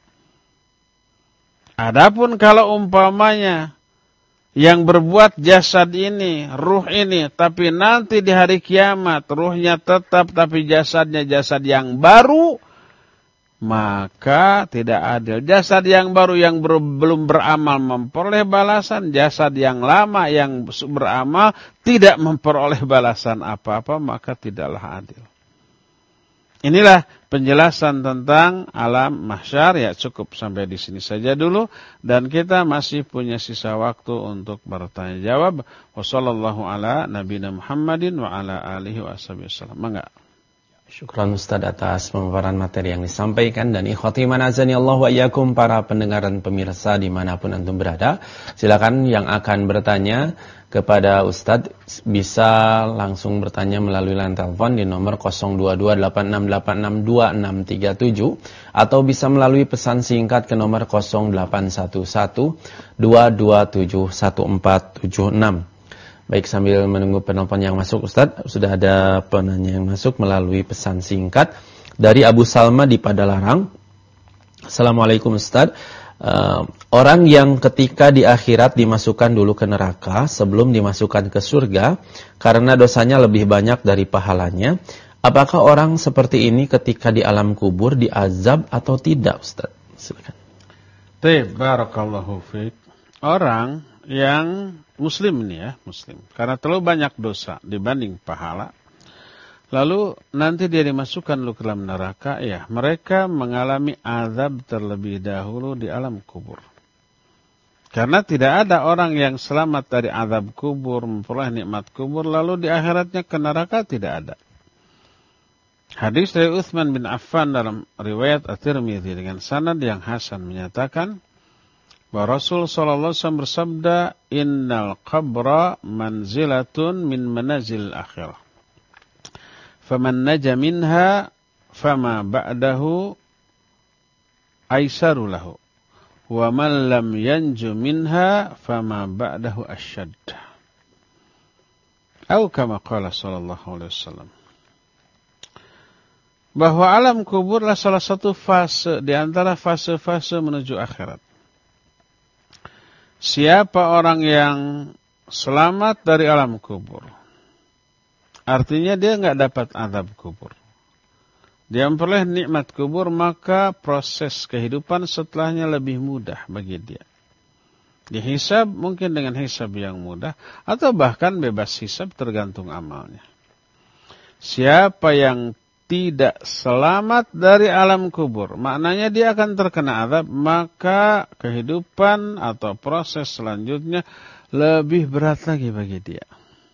Adapun kalau umpamanya yang berbuat jasad ini, ruh ini, tapi nanti di hari kiamat ruhnya tetap tapi jasadnya jasad yang baru, maka tidak adil. Jasad yang baru yang ber, belum beramal memperoleh balasan, jasad yang lama yang beramal tidak memperoleh balasan apa-apa, maka tidaklah adil. Inilah penjelasan tentang alam mahsyar. Ya, cukup sampai di sini saja dulu, dan kita masih punya sisa waktu untuk bertanya jawab. Wassallallahu ala nabiyina Muhammadin wa ala alihi wasallam. Mangga. Syukran Ustaz atas pemaparan materi yang disampaikan, dan ikhwati manazani Allah wa iyyakum para pendengar dan pemirsa dimanapun antum berada. Silakan yang akan bertanya kepada Ustaz bisa langsung bertanya melalui line telepon di nomor nol dua dua delapan enam delapan enam dua enam tiga tujuh atau bisa melalui pesan singkat ke nomor nol delapan satu satu dua dua tujuh satu empat tujuh enam. Baik, sambil menunggu penelpon yang masuk, Ustaz, sudah ada penanya yang masuk melalui pesan singkat dari Abu Salma di Padalarang. Assalamualaikum Ustaz. Uh, orang yang ketika di akhirat dimasukkan dulu ke neraka sebelum dimasukkan ke surga karena dosanya lebih banyak dari pahalanya, apakah orang seperti ini ketika di alam kubur diazab atau tidak, Ustaz? Silakan. Barakallahu fiik. Orang yang muslim ini ya, muslim, karena terlalu banyak dosa dibanding pahala, lalu nanti dia dimasukkan dulu ke dalam neraka, ya, mereka mengalami azab terlebih dahulu di alam kubur. Karena tidak ada orang yang selamat dari azab kubur, memperoleh nikmat kubur, lalu di akhiratnya ke neraka, tidak ada. Hadis dari Utsman bin Affan dalam riwayat At-Tirmidzi dengan sanad yang hasan menyatakan bahwa Rasul sallallahu alaihi wasallam bersabda, "Innal qabra manzilatun min manazil akhirah. Faman naja minha fama ba'dahu aisaru lahu. Wa man lam yanju minha fama ba'dahu asyad." Atau kama qala sallallahu alaihi wasallam. Bahwa alam kubur adalah salah satu fase di antara fase-fase menuju akhirat. Siapa orang yang selamat dari alam kubur, artinya dia enggak dapat azab kubur, dia memperoleh nikmat kubur, maka proses kehidupan setelahnya lebih mudah bagi dia. Dihisab mungkin dengan hisab yang mudah, atau bahkan bebas hisab tergantung amalnya. Siapa yang tidak selamat dari alam kubur, maknanya dia akan terkena azab, maka kehidupan atau proses selanjutnya lebih berat lagi bagi dia.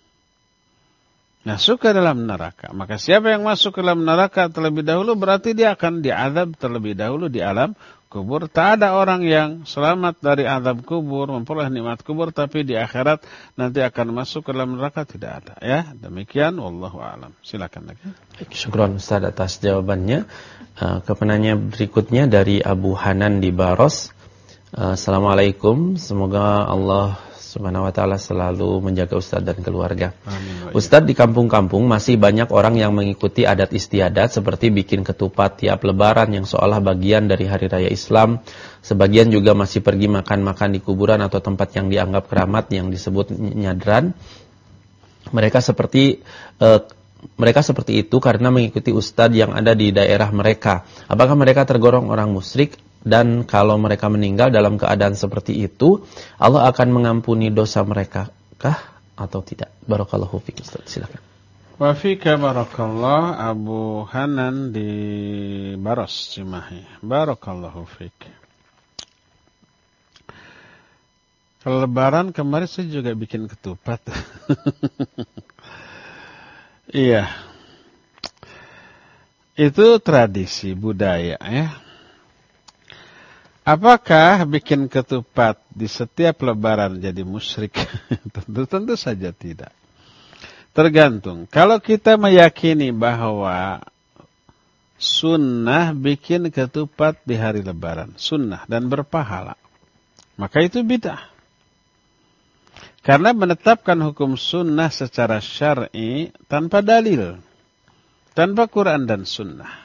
Masuk ke dalam neraka. Maka siapa yang masuk ke dalam neraka terlebih dahulu, berarti dia akan diazab terlebih dahulu di alam kubur. Tak ada orang yang selamat dari azab kubur, memperoleh nikmat kubur, tapi di akhirat nanti akan masuk ke dalam neraka, tidak ada. Ya, demikian. Wallahu a'lam. Silakan lagi. Syukron Ustaz atas jawabannya. Uh, ke penanya berikutnya dari Abu Hanan di Baros. Uh, Assalamualaikum. Semoga Allah Subhanahu wa ta'ala selalu menjaga Ustaz dan keluarga. Amin. Ustaz, di kampung-kampung masih banyak orang yang mengikuti adat istiadat seperti bikin ketupat tiap lebaran yang seolah bagian dari hari raya Islam. Sebagian juga masih pergi makan-makan di kuburan atau tempat yang dianggap keramat yang disebut nyadran. mereka seperti uh, mereka seperti itu karena mengikuti ustadz yang ada di daerah mereka. Apakah mereka tergolong orang musyrik? Dan kalau mereka meninggal dalam keadaan seperti itu, Allah akan mengampuni dosa mereka kah atau tidak? Barakallahu fiik Ustaz, silakan. Wa fika barakallah, Abu Hanan di Baros Cimahi. Barakallahu fiik. Kalau lebaran kemarin saya juga bikin ketupat. Iya. Itu tradisi budaya ya. Apakah bikin ketupat di setiap lebaran jadi musyrik? Tentu-tentu saja tidak. Tergantung. Kalau kita meyakini bahwa sunnah bikin ketupat di hari lebaran, sunnah dan berpahala, maka itu bid'ah. Karena menetapkan hukum sunnah secara syar'i tanpa dalil, tanpa Quran dan sunnah.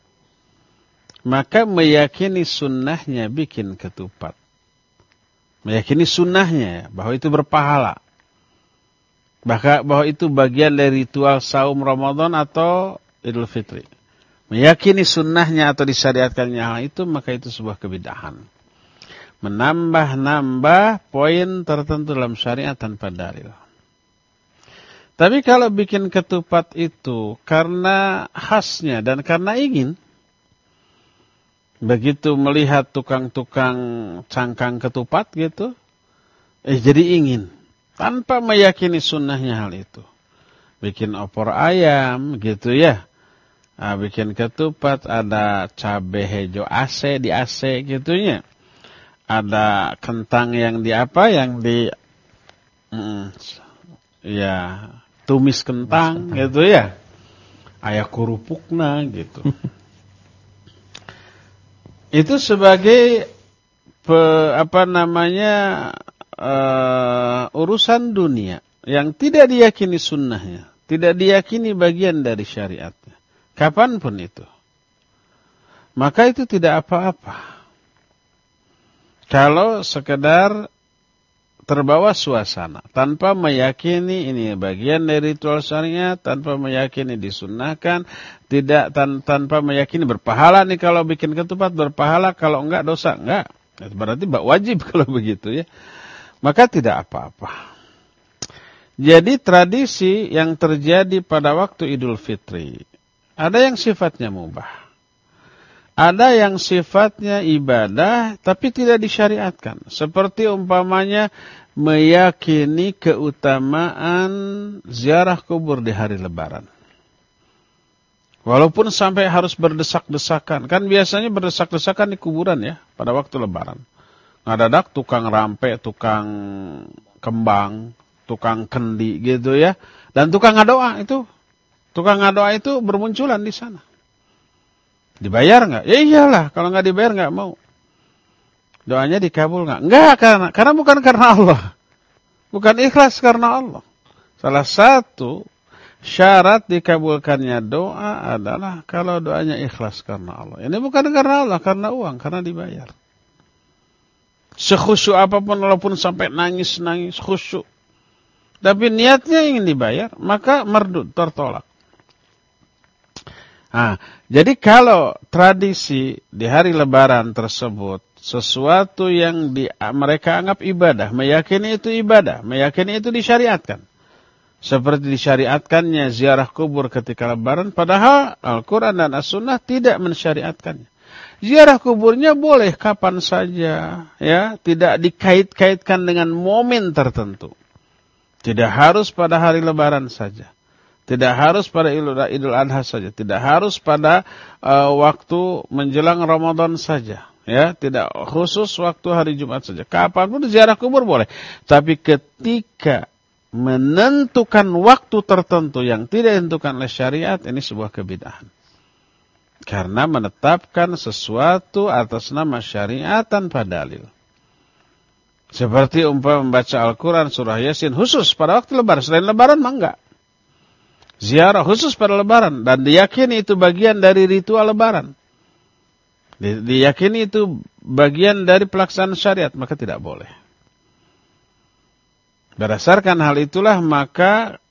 Maka meyakini sunnahnya bikin ketupat, meyakini sunnahnya bahwa itu berpahala, bahkan bahwa itu bagian dari ritual saum Ramadan atau Idul Fitri, meyakini sunnahnya atau disyariatkannya hal itu, maka itu sebuah kebid'ahan. Menambah-nambah poin tertentu dalam syariat tanpa dalil. Tapi kalau bikin ketupat itu karena khasnya dan karena ingin, begitu melihat tukang-tukang cangkang ketupat gitu, eh jadi ingin, tanpa meyakini sunnahnya hal itu. Bikin opor ayam gitu ya, nah, bikin ketupat ada cabai hijau ase di ase gitunya, ada kentang yang di apa, yang di mm, ya tumis kentang, kentang gitu ya, aya kurupukna gitu. Itu sebagai pe, apa namanya uh, urusan dunia yang tidak diyakini sunnahnya, tidak diyakini bagian dari syariatnya, kapanpun itu, maka itu tidak apa-apa. Kalau sekedar terbawa suasana, tanpa meyakini ini bagian dari ritual syariat, tanpa meyakini disunnahkan, tidak tan tanpa meyakini berpahala nih kalau bikin ketupat, berpahala, kalau enggak dosa, enggak. Itu berarti wajib kalau begitu ya. Maka tidak apa-apa. Jadi tradisi yang terjadi pada waktu Idul Fitri, ada yang sifatnya mubah, ada yang sifatnya ibadah tapi tidak disyariatkan. Seperti umpamanya meyakini keutamaan ziarah kubur di hari lebaran. Walaupun sampai harus berdesak-desakan. Kan biasanya berdesak-desakan di kuburan ya pada waktu lebaran. Ngadadak tukang rampe, tukang kembang, tukang kendi gitu ya. Dan tukang ngadoa itu. Tukang ngadoa itu bermunculan di sana. Dibayar nggak? Ya iyalah, kalau nggak dibayar nggak mau. Doanya dikabul nggak? Nggak, karena karena bukan karena Allah, bukan ikhlas karena Allah. Salah satu syarat dikabulkannya doa adalah kalau doanya ikhlas karena Allah. Ini bukan karena Allah, karena uang, karena dibayar. Sekhusyuk apapun, walaupun sampai nangis-nangis khusyuk, tapi niatnya ingin dibayar, maka merdud, tertolak. Nah, jadi kalau tradisi di hari lebaran tersebut sesuatu yang di, mereka anggap ibadah, meyakini itu ibadah, meyakini itu disyariatkan. Seperti disyariatkannya ziarah kubur ketika lebaran, padahal Al-Quran dan As-Sunnah tidak mensyariatkannya. Ziarah kuburnya boleh kapan saja, ya, tidak dikait-kaitkan dengan momen tertentu. Tidak harus pada hari lebaran saja. Tidak harus pada Idul Adha saja, tidak harus pada uh, waktu menjelang Ramadan saja, ya, tidak khusus waktu hari Jumat saja. Kapanpun ziarah kubur boleh. Tapi ketika menentukan waktu tertentu yang tidak ditentukan oleh syariat, ini sebuah kebid'ahan. Karena menetapkan sesuatu atas nama syariat tanpa dalil. Seperti umpama membaca Al-Quran surah Yasin khusus pada waktu lebaran, selain lebaran mah enggak. Ziarah khusus pada lebaran, dan diyakini itu bagian dari ritual lebaran, Di, diyakini itu bagian dari pelaksanaan syariat, maka tidak boleh. Berdasarkan hal itulah maka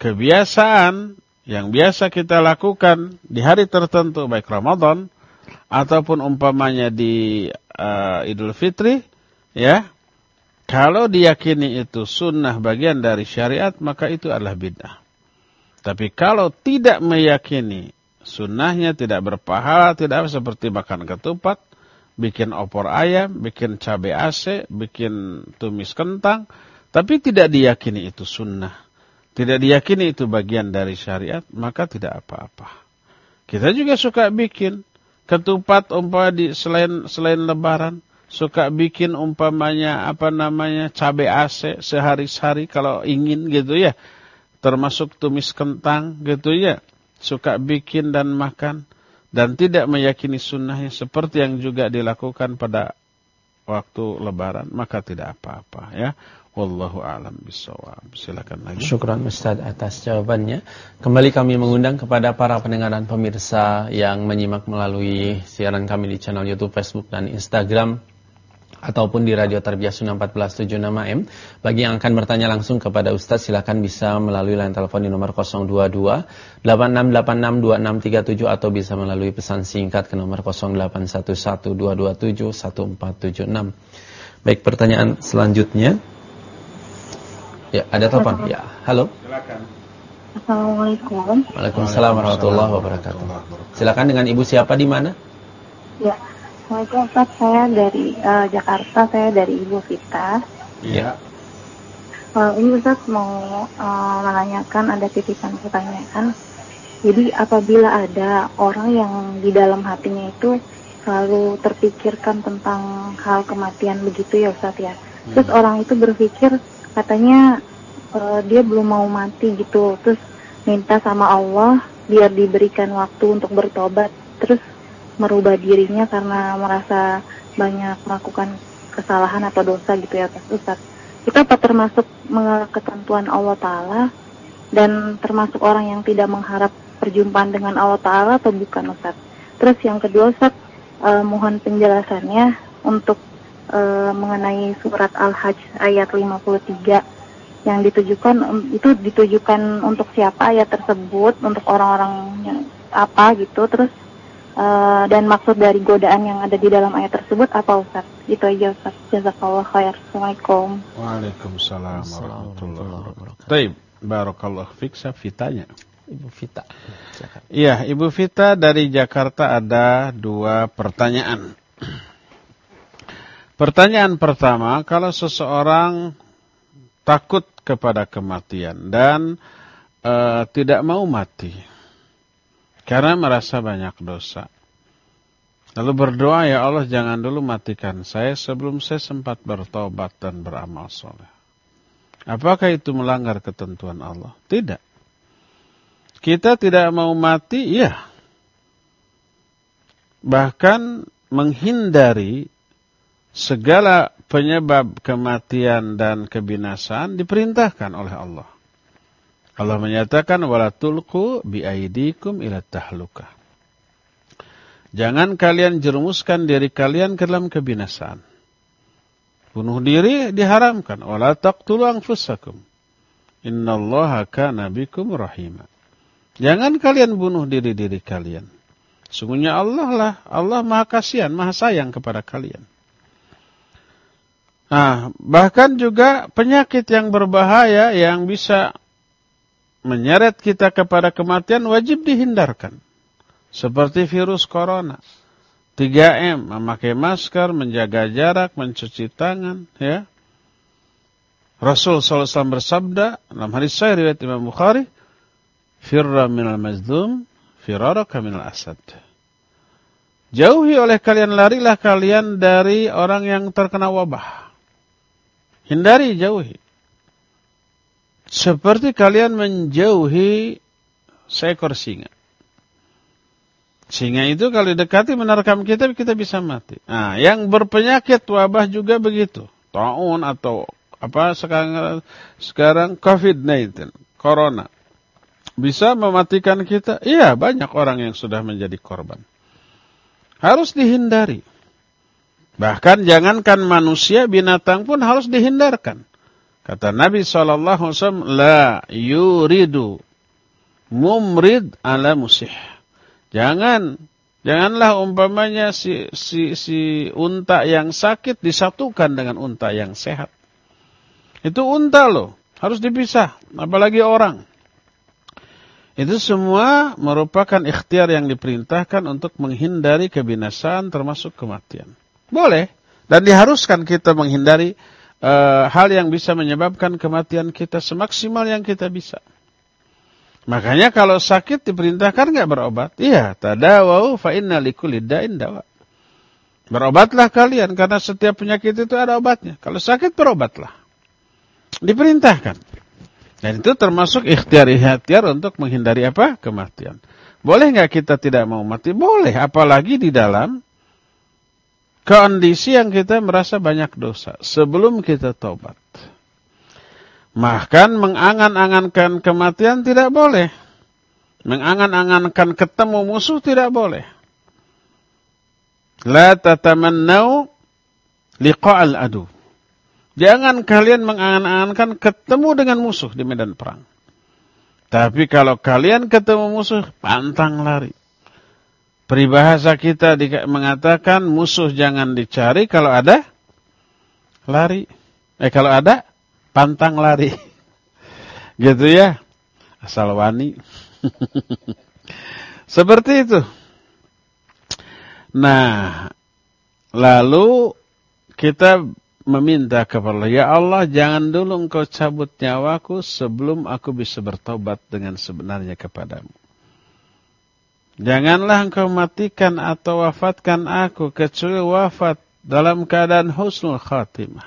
kebiasaan yang biasa kita lakukan di hari tertentu, baik Ramadan ataupun umpamanya di uh, Idul Fitri, ya, kalau diyakini itu sunnah bagian dari syariat, maka itu adalah bid'ah. Tapi kalau tidak meyakini sunnahnya, tidak berpahala, tidak seperti makan ketupat, bikin opor ayam, bikin cabai ase, bikin tumis kentang, tapi tidak diyakini itu sunnah, tidak diyakini itu bagian dari syariat, maka tidak apa-apa. Kita juga suka bikin ketupat umpama di selain selain lebaran, suka bikin umpamanya apa namanya cabai ase sehari-hari kalau ingin gitu ya, termasuk tumis kentang gitu ya, suka bikin dan makan dan tidak meyakini sunnahnya seperti yang juga dilakukan pada waktu lebaran, maka tidak apa-apa ya. Wallahu a'lam bishawab. Silakan lagi. Syukran Ustaz atas jawabannya. Kembali kami mengundang kepada para pendengar dan pemirsa yang menyimak melalui siaran kami di channel YouTube, Facebook dan Instagram ataupun di Radio Tarbiyah Sunnah empat belas tujuh enam A M. Bagi yang akan bertanya langsung kepada Ustaz, silakan bisa melalui line telepon di nomor nol dua dua delapan enam delapan enam dua enam tiga tujuh atau bisa melalui pesan singkat ke nomor nol delapan satu satu dua dua tujuh satu empat tujuh enam. Baik, pertanyaan selanjutnya. Ya, ada telepon. Ya, halo. Silakan. Assalamualaikum. Waalaikumsalam warahmatullahi wabarakatuh. Silakan, dengan Ibu siapa, di mana? Ya. Assalamualaikum Ustaz, saya dari uh, Jakarta, saya dari Ibu Vita. Iya. Uh, ini Ustaz mau uh, menanyakan, ada titipan pertanyaan. Jadi apabila ada orang yang di dalam hatinya itu selalu terpikirkan tentang hal kematian begitu ya Ustaz ya. Terus hmm. orang itu berpikir katanya uh, dia belum mau mati gitu. Terus minta sama Allah biar diberikan waktu untuk bertobat. Terus merubah dirinya karena merasa banyak melakukan kesalahan atau dosa gitu ya Ustaz. Kita apa termasuk ketentuan Allah Ta'ala dan termasuk orang yang tidak mengharap perjumpaan dengan Allah Ta'ala atau bukan Ustaz? Terus yang kedua Ustaz, eh, mohon penjelasannya untuk eh, mengenai surat Al-Hajj ayat lima puluh tiga yang ditujukan, itu ditujukan untuk siapa ayat tersebut, untuk orang-orang yang apa gitu, terus Uh, dan maksud dari godaan yang ada di dalam ayat tersebut apa Ustaz? Itu aja Ustaz. Jazakallah khair. Assalamualaikum. Waalaikumsalam warahmatullahi wabarakatuh. Baik, barakallah fik, Fitanya. Ibu Vita. Iya, Ibu Vita dari Jakarta, ada dua pertanyaan. Pertanyaan pertama, kalau seseorang takut kepada kematian dan uh, tidak mau mati karena merasa banyak dosa, lalu berdoa, ya Allah jangan dulu matikan saya sebelum saya sempat bertobat dan beramal soleh. Apakah itu melanggar ketentuan Allah? Tidak. Kita tidak mau mati, ya. Bahkan menghindari segala penyebab kematian dan kebinasaan diperintahkan oleh Allah. Allah menyatakan, wala tulqu biaidikum ila tahlukah. Jangan kalian jerumuskan diri kalian ke dalam kebinasaan. Bunuh diri diharamkan. Wala taqtulu anfusakum. Innallaha kana bikum rahima. Jangan kalian bunuh diri-diri kalian. Sungguhnya Allah lah, Allah Maha Kasihan, Maha Sayang kepada kalian. Nah, bahkan juga penyakit yang berbahaya yang bisa menyeret kita kepada kematian wajib dihindarkan. Seperti virus corona. tiga M, memakai masker, menjaga jarak, mencuci tangan. Ya. Rasul sallallahu alaihi wasallam bersabda, dalam hadis sahih riwayat Imam Bukhari, firra minal mazdum, firaraka minal asad. Jauhi oleh kalian, larilah kalian dari orang yang terkena wabah. Hindari, jauhi. Seperti kalian menjauhi seekor singa. Singa itu kalau didekati menerkam kita, kita bisa mati. Nah, yang berpenyakit wabah juga begitu. Taun atau apa sekarang sekarang covid sembilan belas, corona. Bisa mematikan kita? Iya, banyak orang yang sudah menjadi korban. Harus dihindari. Bahkan jangankan manusia, binatang pun harus dihindarkan. Kata Nabi shallallahu alaihi wasallam, la yuridu mumrid ala musih. Jangan, janganlah umpamanya si, si, si unta yang sakit disatukan dengan unta yang sehat. Itu unta loh, harus dipisah, apalagi orang. Itu semua merupakan ikhtiar yang diperintahkan untuk menghindari kebinasaan termasuk kematian. Boleh, dan diharuskan kita menghindari Uh, hal yang bisa menyebabkan kematian kita semaksimal yang kita bisa. Makanya kalau sakit diperintahkan nggak berobat? Iya, tadawau fa inna likulli da'in dawa. Berobatlah kalian karena setiap penyakit itu ada obatnya. Kalau sakit berobatlah. Diperintahkan. Dan itu termasuk ikhtiar-ikhtiar untuk menghindari apa? Kematian. Boleh nggak kita tidak mau mati? Boleh, apalagi di dalam kondisi yang kita merasa banyak dosa sebelum kita taubat. Bahkan mengangan-angankan kematian tidak boleh. Mengangan-angankan ketemu musuh tidak boleh. La tatamannau liqa'al adu. Jangan kalian mengangan-angankan ketemu dengan musuh di medan perang. Tapi kalau kalian ketemu musuh, pantang lari. Peribahasa kita mengatakan musuh jangan dicari, kalau ada lari. Eh kalau ada pantang lari. Gitu ya. Asal wani. Seperti itu. Nah, lalu kita meminta kepada Allah, ya Allah, jangan dulu Engkau cabut nyawaku sebelum aku bisa bertobat dengan sebenarnya kepadamu. Janganlah Engkau matikan atau wafatkan aku kecuali wafat dalam keadaan husnul khatimah.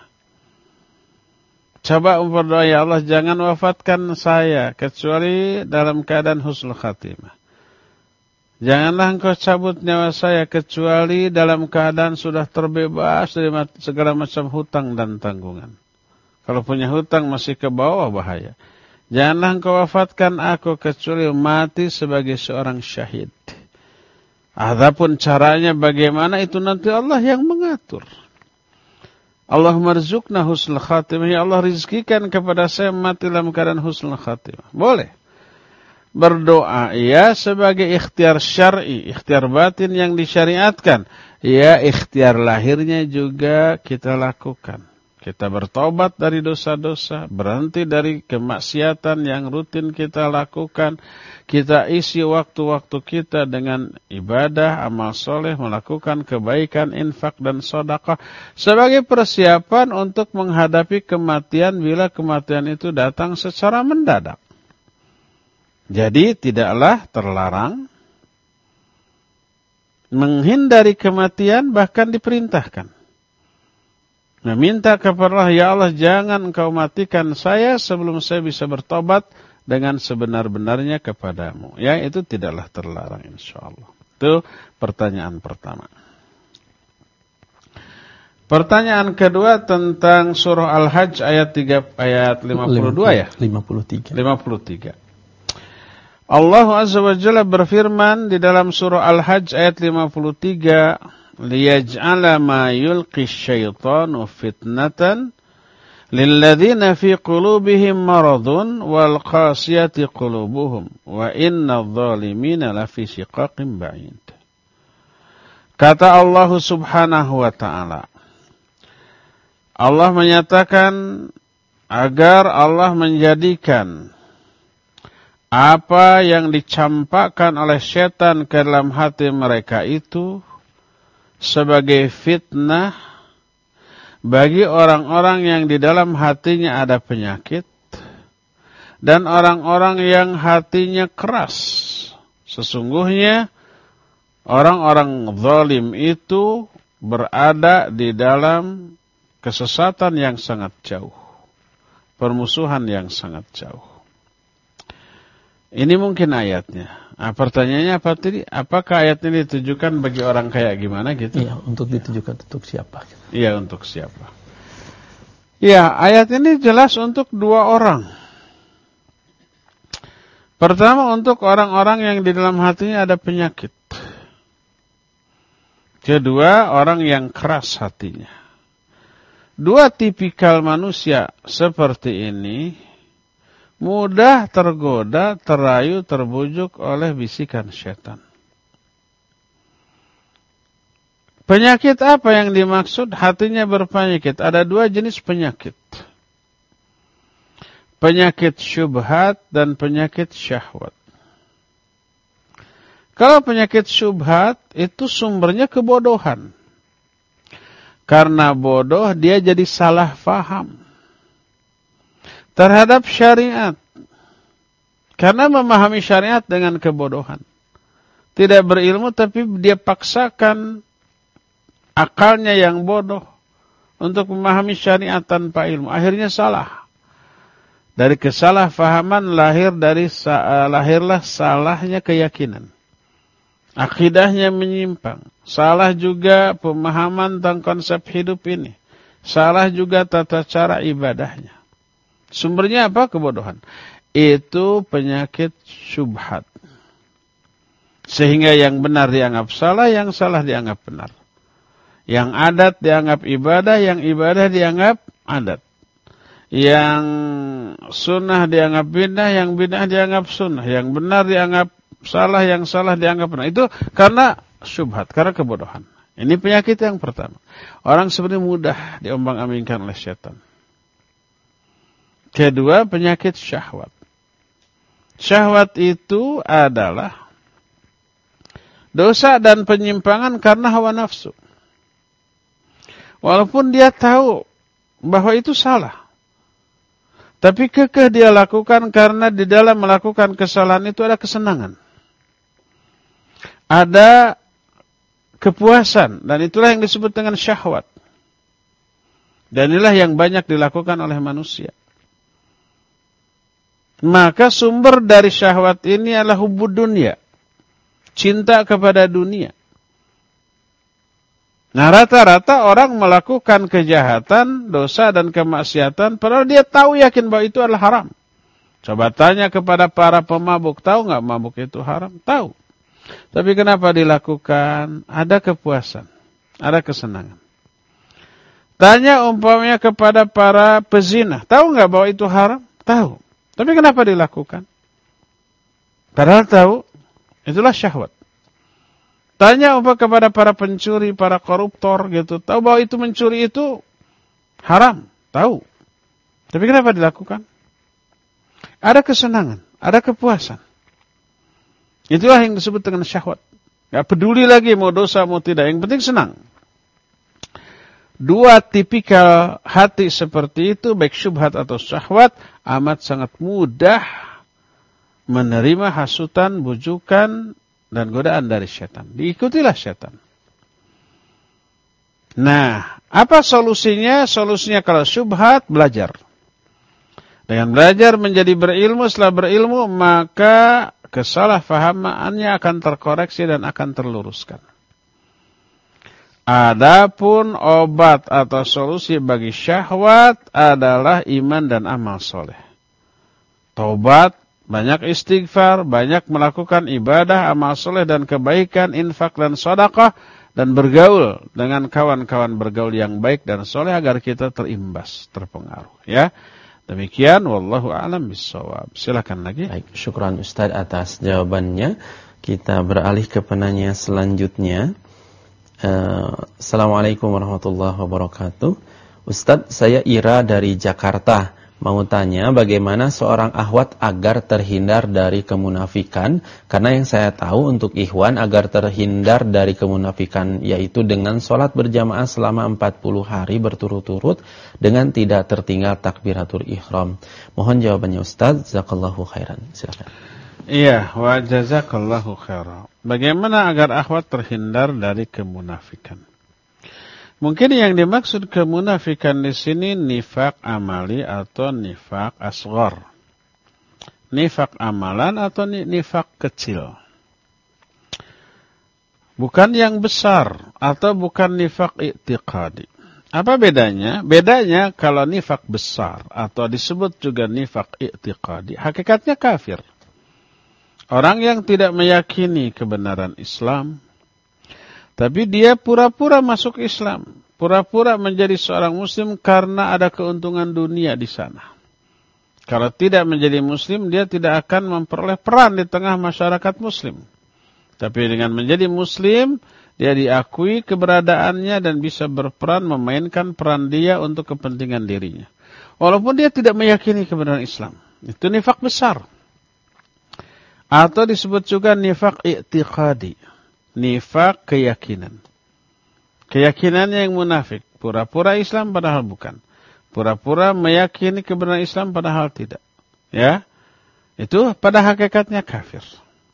Coba berdoa, ya Allah, jangan wafatkan saya kecuali dalam keadaan husnul khatimah. Janganlah Engkau cabut nyawa saya kecuali dalam keadaan sudah terbebas dari segala macam hutang dan tanggungan. Kalau punya hutang masih ke bawah, bahaya. Janganlah Engkau wafatkan aku kecuali mati sebagai seorang syahid. Adapun caranya bagaimana itu nanti Allah yang mengatur. Allahumma rizukna husnul khatimah. Ya Allah, rizkikan kepada saya mati dalam keadaan husnul khatimah. Boleh. Berdoa ya sebagai ikhtiar syar'i, ikhtiar batin yang disyariatkan. Ya ikhtiar lahirnya juga kita lakukan. Kita bertobat dari dosa-dosa, berhenti dari kemaksiatan yang rutin kita lakukan. Kita isi waktu-waktu kita dengan ibadah, amal soleh, melakukan kebaikan, infak dan sedekah sebagai persiapan untuk menghadapi kematian bila kematian itu datang secara mendadak. Jadi tidaklah terlarang menghindari kematian, bahkan diperintahkan. Meminta kepada Allah, ya Allah, jangan Engkau matikan saya sebelum saya bisa bertobat dengan sebenar-benarnya kepadamu. Ya, itu tidaklah terlarang insyaallah. Itu pertanyaan pertama. Pertanyaan kedua tentang surah Al-Hajj ayat tiga ayat lima puluh dua ya? lima puluh tiga. lima puluh tiga. Allah Azza wa Jalla berfirman di dalam surah Al-Hajj ayat lima puluh tiga, liyaj'ala ma yulqi syaitanu fitnatan lilladzina fi qulubihim maradun wal qasiyati qulubuhum wa innadh dhalimina lafi shiqaqin ba'id. Kata Allah Subhanahu wa taala, Allah menyatakan agar Allah menjadikan apa yang dicampakkan oleh setan ke dalam hati mereka itu sebagai fitnah bagi orang-orang yang di dalam hatinya ada penyakit dan orang-orang yang hatinya keras. Sesungguhnya orang-orang zalim itu berada di dalam kesesatan yang sangat jauh, permusuhan yang sangat jauh. Ini mungkin ayatnya. Nah, pertanyaannya apa tadi? Apakah ayat ini ditujukan bagi orang kayak gimana gitu? Iya, untuk ditujukan untuk siapa? Iya, untuk siapa? Iya, ayat ini jelas untuk dua orang. Pertama, untuk orang-orang yang di dalam hatinya ada penyakit. Kedua, orang yang keras hatinya. dua tipikal manusia seperti ini mudah tergoda, terayu, terbujuk oleh bisikan syaitan. Penyakit apa yang dimaksud? Hatinya berpenyakit. Ada dua jenis penyakit. Penyakit syubhat dan penyakit syahwat. Kalau penyakit syubhat itu sumbernya kebodohan. Karena bodoh dia jadi salah faham terhadap syariat. Karena memahami syariat dengan kebodohan. Tidak berilmu tapi dia paksakan akalnya yang bodoh untuk memahami syariat tanpa ilmu. Akhirnya salah. Dari kesalahfahaman lahir dari lahirlah salahnya keyakinan. Akidahnya menyimpang. Salah juga pemahaman tentang konsep hidup ini. Salah juga tata cara ibadahnya. Sumbernya apa? Kebodohan. Itu penyakit syubhat. Sehingga yang benar dianggap salah, yang salah dianggap benar. Yang adat dianggap ibadah, yang ibadah dianggap adat. Yang sunnah dianggap bidah, yang bidah dianggap sunnah. Yang benar dianggap salah, yang salah dianggap benar. Itu karena syubhat, karena kebodohan. Ini penyakit yang pertama. Orang sebenarnya mudah diombang-ambingkan oleh syaitan. Kedua, penyakit syahwat. Syahwat itu adalah dosa dan penyimpangan karena hawa nafsu. Walaupun dia tahu bahwa itu salah. Tapi kekeh dia lakukan karena di dalam melakukan kesalahan itu ada kesenangan. Ada kepuasan. Dan itulah yang disebut dengan syahwat. Dan inilah yang banyak dilakukan oleh manusia. Maka sumber dari syahwat ini adalah hubbud dunia. Cinta kepada dunia. Nah, rata-rata orang melakukan kejahatan, dosa dan kemaksiatan, padahal dia tahu yakin bahwa itu adalah haram. Coba tanya kepada para pemabuk, tahu nggak mabuk itu haram? Tahu. Tapi kenapa dilakukan? Ada kepuasan, ada kesenangan. Tanya umpamanya kepada para pezina, tahu nggak bahwa itu haram? Tahu. Tapi kenapa dilakukan? Padahal tahu, itulah syahwat. Tanya umpah kepada para pencuri, para koruptor gitu. Tahu bahwa itu mencuri itu haram. Tahu. Tapi kenapa dilakukan? Ada kesenangan. Ada kepuasan. Itulah yang disebut dengan syahwat. Gak peduli lagi mau dosa mau tidak. Yang penting senang. Dua tipikal hati seperti itu, baik syubhat atau syahwat, amat sangat mudah menerima hasutan, bujukan, dan godaan dari syaitan. Diikutilah syaitan. Nah, apa solusinya? Solusinya kalau syubhat, belajar. Dengan belajar menjadi berilmu, setelah berilmu, maka kesalahfahamannya akan terkoreksi dan akan terluruskan. Adapun obat atau solusi bagi syahwat adalah iman dan amal soleh. Taubat, banyak istighfar, banyak melakukan ibadah, amal soleh dan kebaikan, infak dan sedekah, dan bergaul dengan kawan-kawan bergaul yang baik dan soleh agar kita terimbas, terpengaruh. Ya, demikian. Wallahu a'lam bishawab. Silakan lagi. Baik, syukran Ustaz atas jawabannya. Kita beralih ke penanya selanjutnya. Uh, Assalamualaikum warahmatullahi wabarakatuh. Ustaz, saya Ira dari Jakarta. Mau tanya bagaimana seorang akhwat agar terhindar dari kemunafikan. Karena yang saya tahu untuk ikhwan agar terhindar dari kemunafikan yaitu dengan sholat berjamaah selama empat puluh hari berturut-turut dengan tidak tertinggal takbiratul ihram. Mohon jawabannya Ustaz. Jazakallahu khairan. Silakan. Iya, wa jazakallahu khairan. Bagaimana agar akhwat terhindar dari kemunafikan? Mungkin yang dimaksud kemunafikan di sini nifak amali atau nifak asghar. Nifak amalan atau nifak kecil. Bukan yang besar atau bukan nifak i'tiqadi. Apa bedanya? Bedanya kalau nifak besar atau disebut juga nifak i'tiqadi, hakikatnya kafir. Orang yang tidak meyakini kebenaran Islam, tapi dia pura-pura masuk Islam, pura-pura menjadi seorang muslim karena ada keuntungan dunia di sana. Kalau tidak menjadi muslim, dia tidak akan memperoleh peran di tengah masyarakat muslim. Tapi dengan menjadi muslim, dia diakui keberadaannya dan bisa berperan memainkan peran dia untuk kepentingan dirinya. Walaupun dia tidak meyakini kebenaran Islam. Itu nifak besar. Atau disebut juga nifak i'tiqadi. Nifak keyakinan. Keyakinannya yang munafik. Pura-pura Islam padahal bukan. Pura-pura meyakini kebenaran Islam padahal tidak. Ya, itu pada hakikatnya kafir.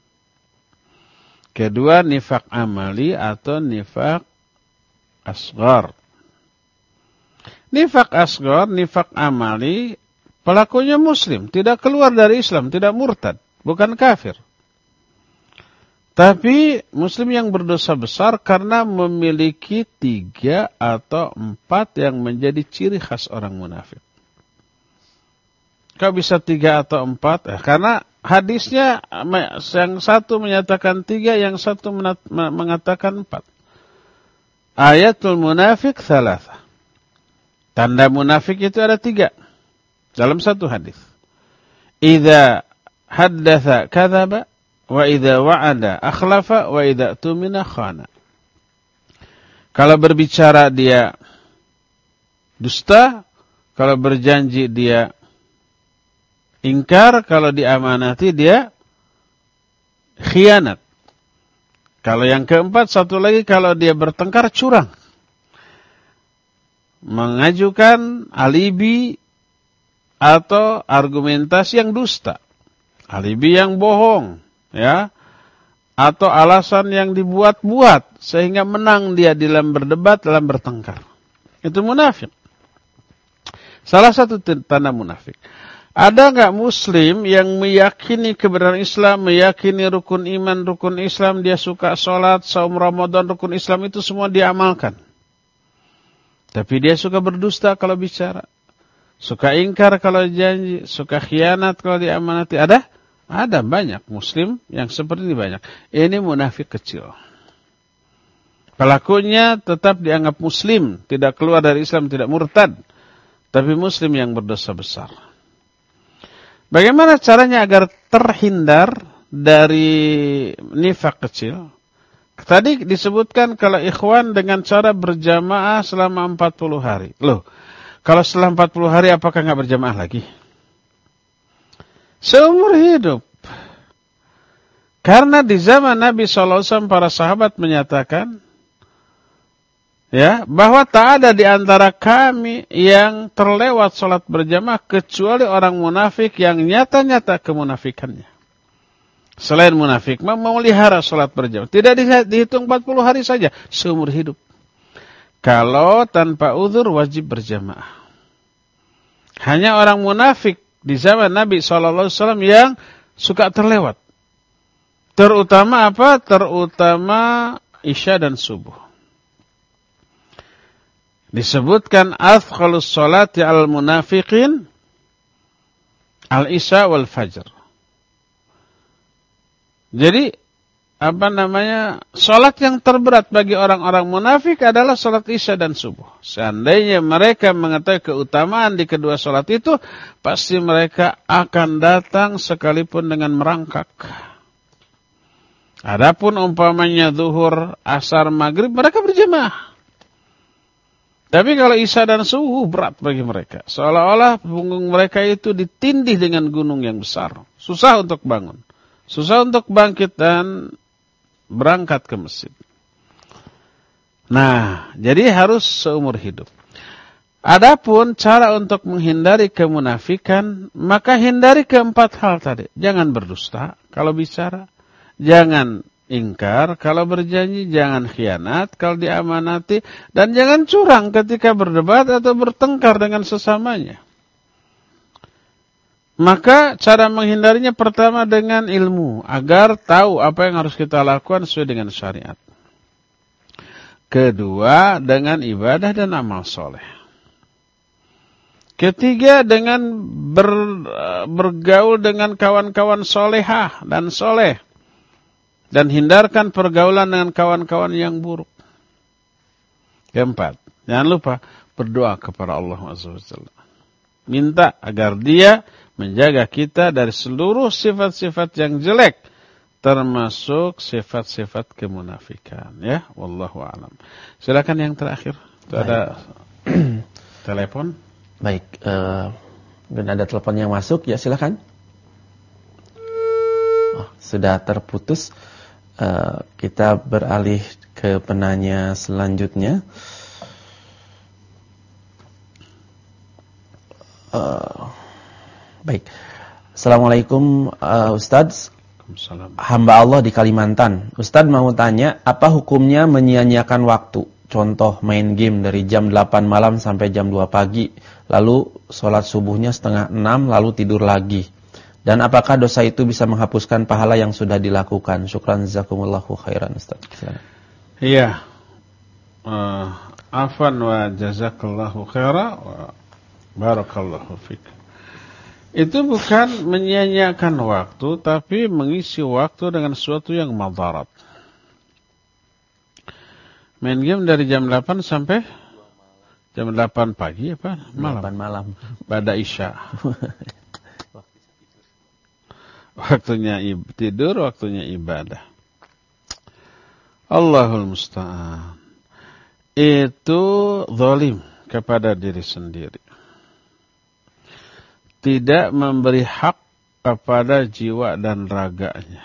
Kedua, nifak amali atau nifak asghar. Nifak asghar, nifak amali, pelakunya muslim, tidak keluar dari Islam, tidak murtad, bukan kafir. Tapi muslim yang berdosa besar karena memiliki tiga atau empat yang menjadi ciri khas orang munafik. Kok bisa tiga atau empat? Eh, karena hadisnya yang satu menyatakan tiga, yang satu mengatakan empat. Ayatul munafik thalatha. Tanda munafik itu ada tiga dalam satu hadis. Idza haddatsa kadzaba wa idza wa'ada akhlafa wa idza tumina khana. Kalau berbicara dia dusta, kalau berjanji dia ingkar, kalau diamanati dia khianat. Kalau yang keempat, satu lagi, kalau dia bertengkar curang. Mengajukan alibi atau argumentasi yang dusta. Alibi yang bohong. Ya, atau alasan yang dibuat-buat sehingga menang dia dalam berdebat, dalam bertengkar. Itu munafik. Salah satu tanda munafik. Ada enggak muslim yang meyakini kebenaran Islam, meyakini rukun iman, rukun Islam, dia suka sholat, saum Ramadan, rukun Islam itu semua dia amalkan. Tapi dia suka berdusta kalau bicara. Suka ingkar kalau janji, suka khianat kalau diamanati. Ada? Ada banyak muslim yang seperti ini banyak. Ini munafik kecil. Pelakunya tetap dianggap muslim, tidak keluar dari Islam, tidak murtad. Tapi muslim yang berdosa besar. Bagaimana caranya agar terhindar dari nifak kecil? Tadi disebutkan kalau ikhwan dengan cara berjamaah selama empat puluh hari. Loh, kalau setelah empat puluh hari apakah enggak berjamaah lagi? Seumur hidup. Karena di zaman Nabi shallallahu alaihi wasallam para sahabat menyatakan, ya, bahwa tak ada di antara kami yang terlewat sholat berjamaah kecuali orang munafik yang nyata-nyata kemunafikannya. Selain munafik, memelihara sholat berjamaah. Tidak dihitung empat puluh hari saja, seumur hidup. Kalau tanpa uzur wajib berjamaah. Hanya orang munafik di zaman Nabi shallallahu alaihi wasallam yang suka terlewat. Terutama apa? Terutama Isya dan Subuh. Disebutkan athqalus sholati al munafiqin al-Isya wal Fajr. Jadi apa namanya, salat yang terberat bagi orang-orang munafik adalah salat Isya dan Subuh. Seandainya mereka mengetahui keutamaan di kedua salat itu, pasti mereka akan datang sekalipun dengan merangkak. Adapun umpamanya zuhur, asar, maghrib, mereka berjamaah. Tapi kalau Isya dan Subuh berat bagi mereka. Seolah-olah punggung mereka itu ditindih dengan gunung yang besar. Susah untuk bangun. Susah untuk bangkit dan berangkat ke masjid. Nah, jadi harus seumur hidup. Adapun cara untuk menghindari kemunafikan, maka hindari keempat hal tadi. Jangan berdusta kalau bicara, jangan ingkar kalau berjanji, jangan khianat kalau diamanati, dan jangan curang ketika berdebat atau bertengkar dengan sesamanya. Maka cara menghindarinya pertama dengan ilmu, agar tahu apa yang harus kita lakukan sesuai dengan syariat. Kedua, dengan ibadah dan amal soleh. Ketiga, dengan ber, bergaul dengan kawan-kawan solehah dan soleh. Dan hindarkan pergaulan dengan kawan-kawan yang buruk. Keempat, Jangan lupa berdoa kepada Allah Azza wa Jalla. Minta agar Dia menjaga kita dari seluruh sifat-sifat yang jelek, termasuk sifat-sifat kemunafikan. Ya, wallahu a'lam. Silakan yang terakhir. Itu ada telepon. Baik, uh, ada telepon yang masuk, ya silakan. Oh, sudah terputus. Uh, kita beralih ke penanya selanjutnya. Uh, baik. Assalamualaikum uh, Ustadz. Hamba Allah di Kalimantan. Ustadz mau tanya, apa hukumnya menyia-nyiakan waktu? Contoh main game dari jam delapan malam sampai jam dua pagi, lalu sholat subuhnya setengah enam, lalu tidur lagi. Dan apakah dosa itu bisa menghapuskan pahala yang sudah dilakukan? Syukran jazakumullahu khairan Ustadz. Iya. Uh, afan wa jazakallahu khairan wa barakallahu fiik. Itu bukan menyia-nyiakan waktu, tapi mengisi waktu dengan sesuatu yang madarat. Main game dari jam delapan sampai jam delapan pagi apa? Malam. delapan malam. Ba'da Isya. Waktunya tidur, waktunya ibadah. Allahul musta'an. Itu zalim kepada diri sendiri. Tidak memberi hak kepada jiwa dan raganya.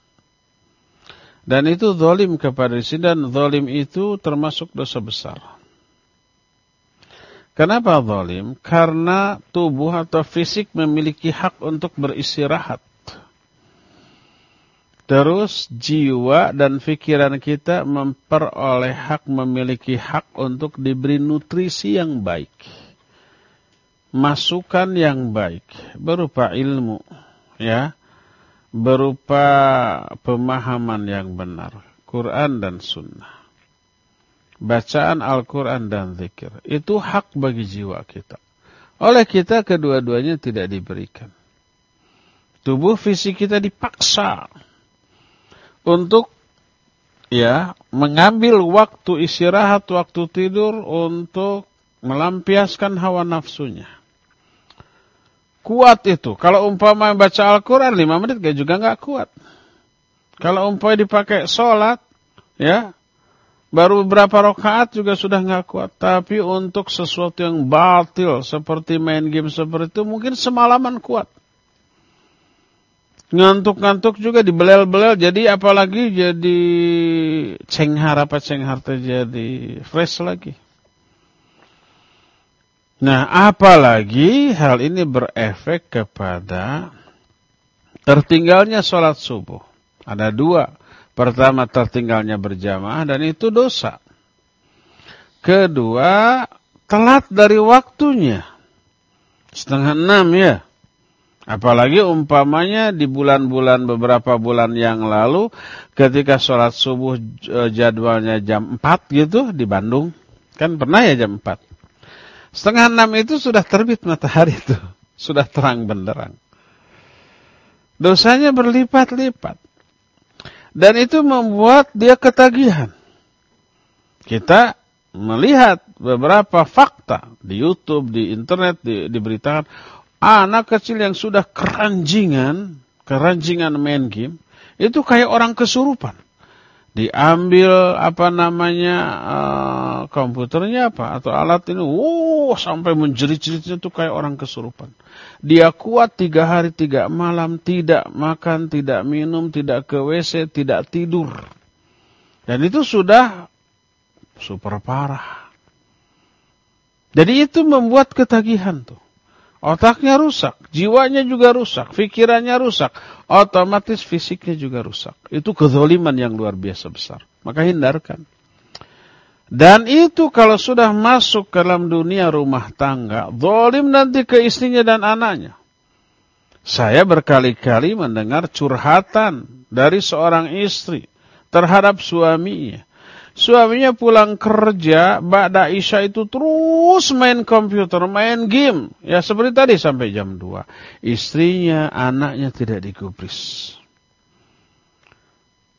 Dan itu zalim kepada diri sendiri, dan zalim itu termasuk dosa besar. Kenapa zalim? Karena tubuh atau fisik memiliki hak untuk beristirahat. Terus jiwa dan pikiran kita memperoleh hak, memiliki hak untuk diberi nutrisi yang baik. Masukan yang baik berupa ilmu, ya, berupa pemahaman yang benar, Quran dan Sunnah, bacaan Al-Quran dan zikir. Itu hak bagi jiwa kita. Oleh kita kedua-duanya tidak diberikan. Tubuh fisik kita dipaksa untuk, ya, mengambil waktu istirahat, waktu tidur untuk melampiaskan hawa nafsunya. Kuat itu. Kalau umpama baca Al-Quran lima menit gak juga gak kuat. Kalau umpama dipakai sholat, ya, baru beberapa rakaat juga sudah gak kuat. Tapi untuk sesuatu yang batil seperti main game seperti itu mungkin semalaman kuat. Ngantuk-ngantuk juga dibelel-belel, jadi apalagi jadi cenghar apa cenghar terjadi fresh lagi. Nah, apalagi hal ini berefek kepada tertinggalnya sholat subuh. Ada dua. Pertama, tertinggalnya berjamaah dan itu dosa. Kedua, telat dari waktunya. Setengah enam ya. Apalagi umpamanya di bulan-bulan, beberapa bulan yang lalu, ketika sholat subuh jadwalnya jam empat gitu di Bandung. Kan pernah ya jam empat. Setengah enam itu sudah terbit matahari itu. Sudah terang benderang. Dosanya berlipat-lipat. Dan itu membuat dia ketagihan. Kita melihat beberapa fakta di YouTube, di internet, di, diberitakan. Anak kecil yang sudah keranjingan, keranjingan main game, itu kayak orang kesurupan. Diambil apa namanya uh, komputernya apa atau alat ini, wow, sampai menjerit-jeritnya tuh kayak orang kesurupan. Dia kuat tiga hari tiga malam, tidak makan, tidak minum, tidak ke W C, tidak tidur. Dan itu sudah super parah. Jadi itu membuat ketagihan tuh. Otaknya rusak, jiwanya juga rusak, pikirannya rusak, otomatis fisiknya juga rusak. Itu kezaliman yang luar biasa besar. Maka hindarkan. Dan itu kalau sudah masuk ke dalam dunia rumah tangga, zalim nanti ke istrinya dan anaknya. Saya berkali-kali mendengar curhatan dari seorang istri terhadap suaminya. Suaminya pulang kerja, ba'da Isya itu terus main komputer, main game. Ya seperti tadi sampai jam dua. Istrinya, anaknya tidak digubris.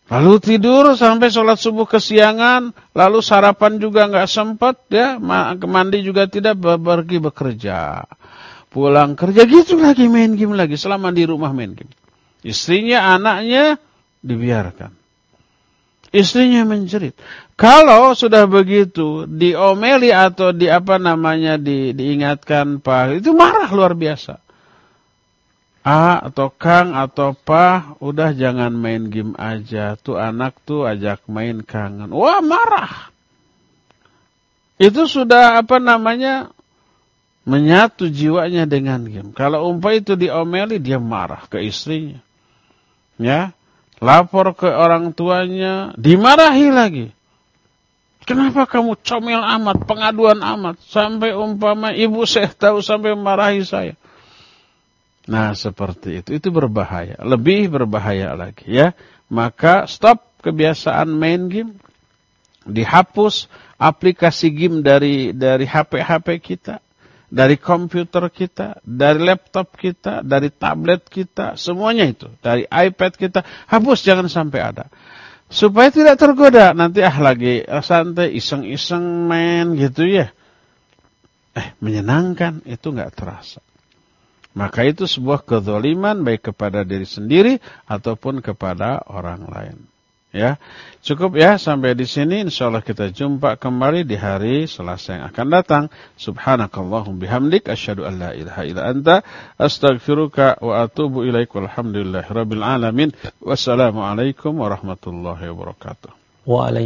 Lalu tidur sampai sholat subuh kesiangan, lalu sarapan juga nggak sempat, ya, mandi juga tidak, pergi bekerja. Pulang kerja gitu lagi, main game lagi, selama di rumah main game. Istrinya, anaknya dibiarkan. Istrinya menjerit. Kalau sudah begitu, diomeli atau di apa namanya di, diingatkan Pak, itu marah luar biasa. A atau Kang atau Pa, udah jangan main game aja. Tuh anak tuh ajak main kangen. Wah, marah. Itu sudah apa namanya menyatu jiwanya dengan game. Kalau umpah itu diomeli, dia marah ke istrinya. Ya, lapor ke orang tuanya, dimarahi lagi. Kenapa kamu comel amat, pengaduan amat, sampai umpama ibu saya tahu sampai marahi saya. Nah, seperti itu. Itu berbahaya. Lebih berbahaya lagi, ya. Maka stop kebiasaan main game. Dihapus aplikasi game dari dari H P H P kita, dari komputer kita, dari laptop kita, dari tablet kita, semuanya itu. Dari iPad kita, hapus, jangan sampai ada. Supaya tidak tergoda. Nanti ah lagi santai, iseng-iseng main gitu ya. Eh, menyenangkan. Itu nggak terasa. Maka itu sebuah kezaliman baik kepada diri sendiri ataupun kepada orang lain. Ya, cukup ya sampai di sini. Insyaallah kita jumpa kembali di hari Selasa yang akan datang. Subhanakallahum bihamdik asyhadu an la ilaha illa anta astaghfiruka wa atubu ilaik. Walhamdulillahirabbil alamin. Wassalamualaikum warahmatullahi wabarakatuh. Waalaikumsalam.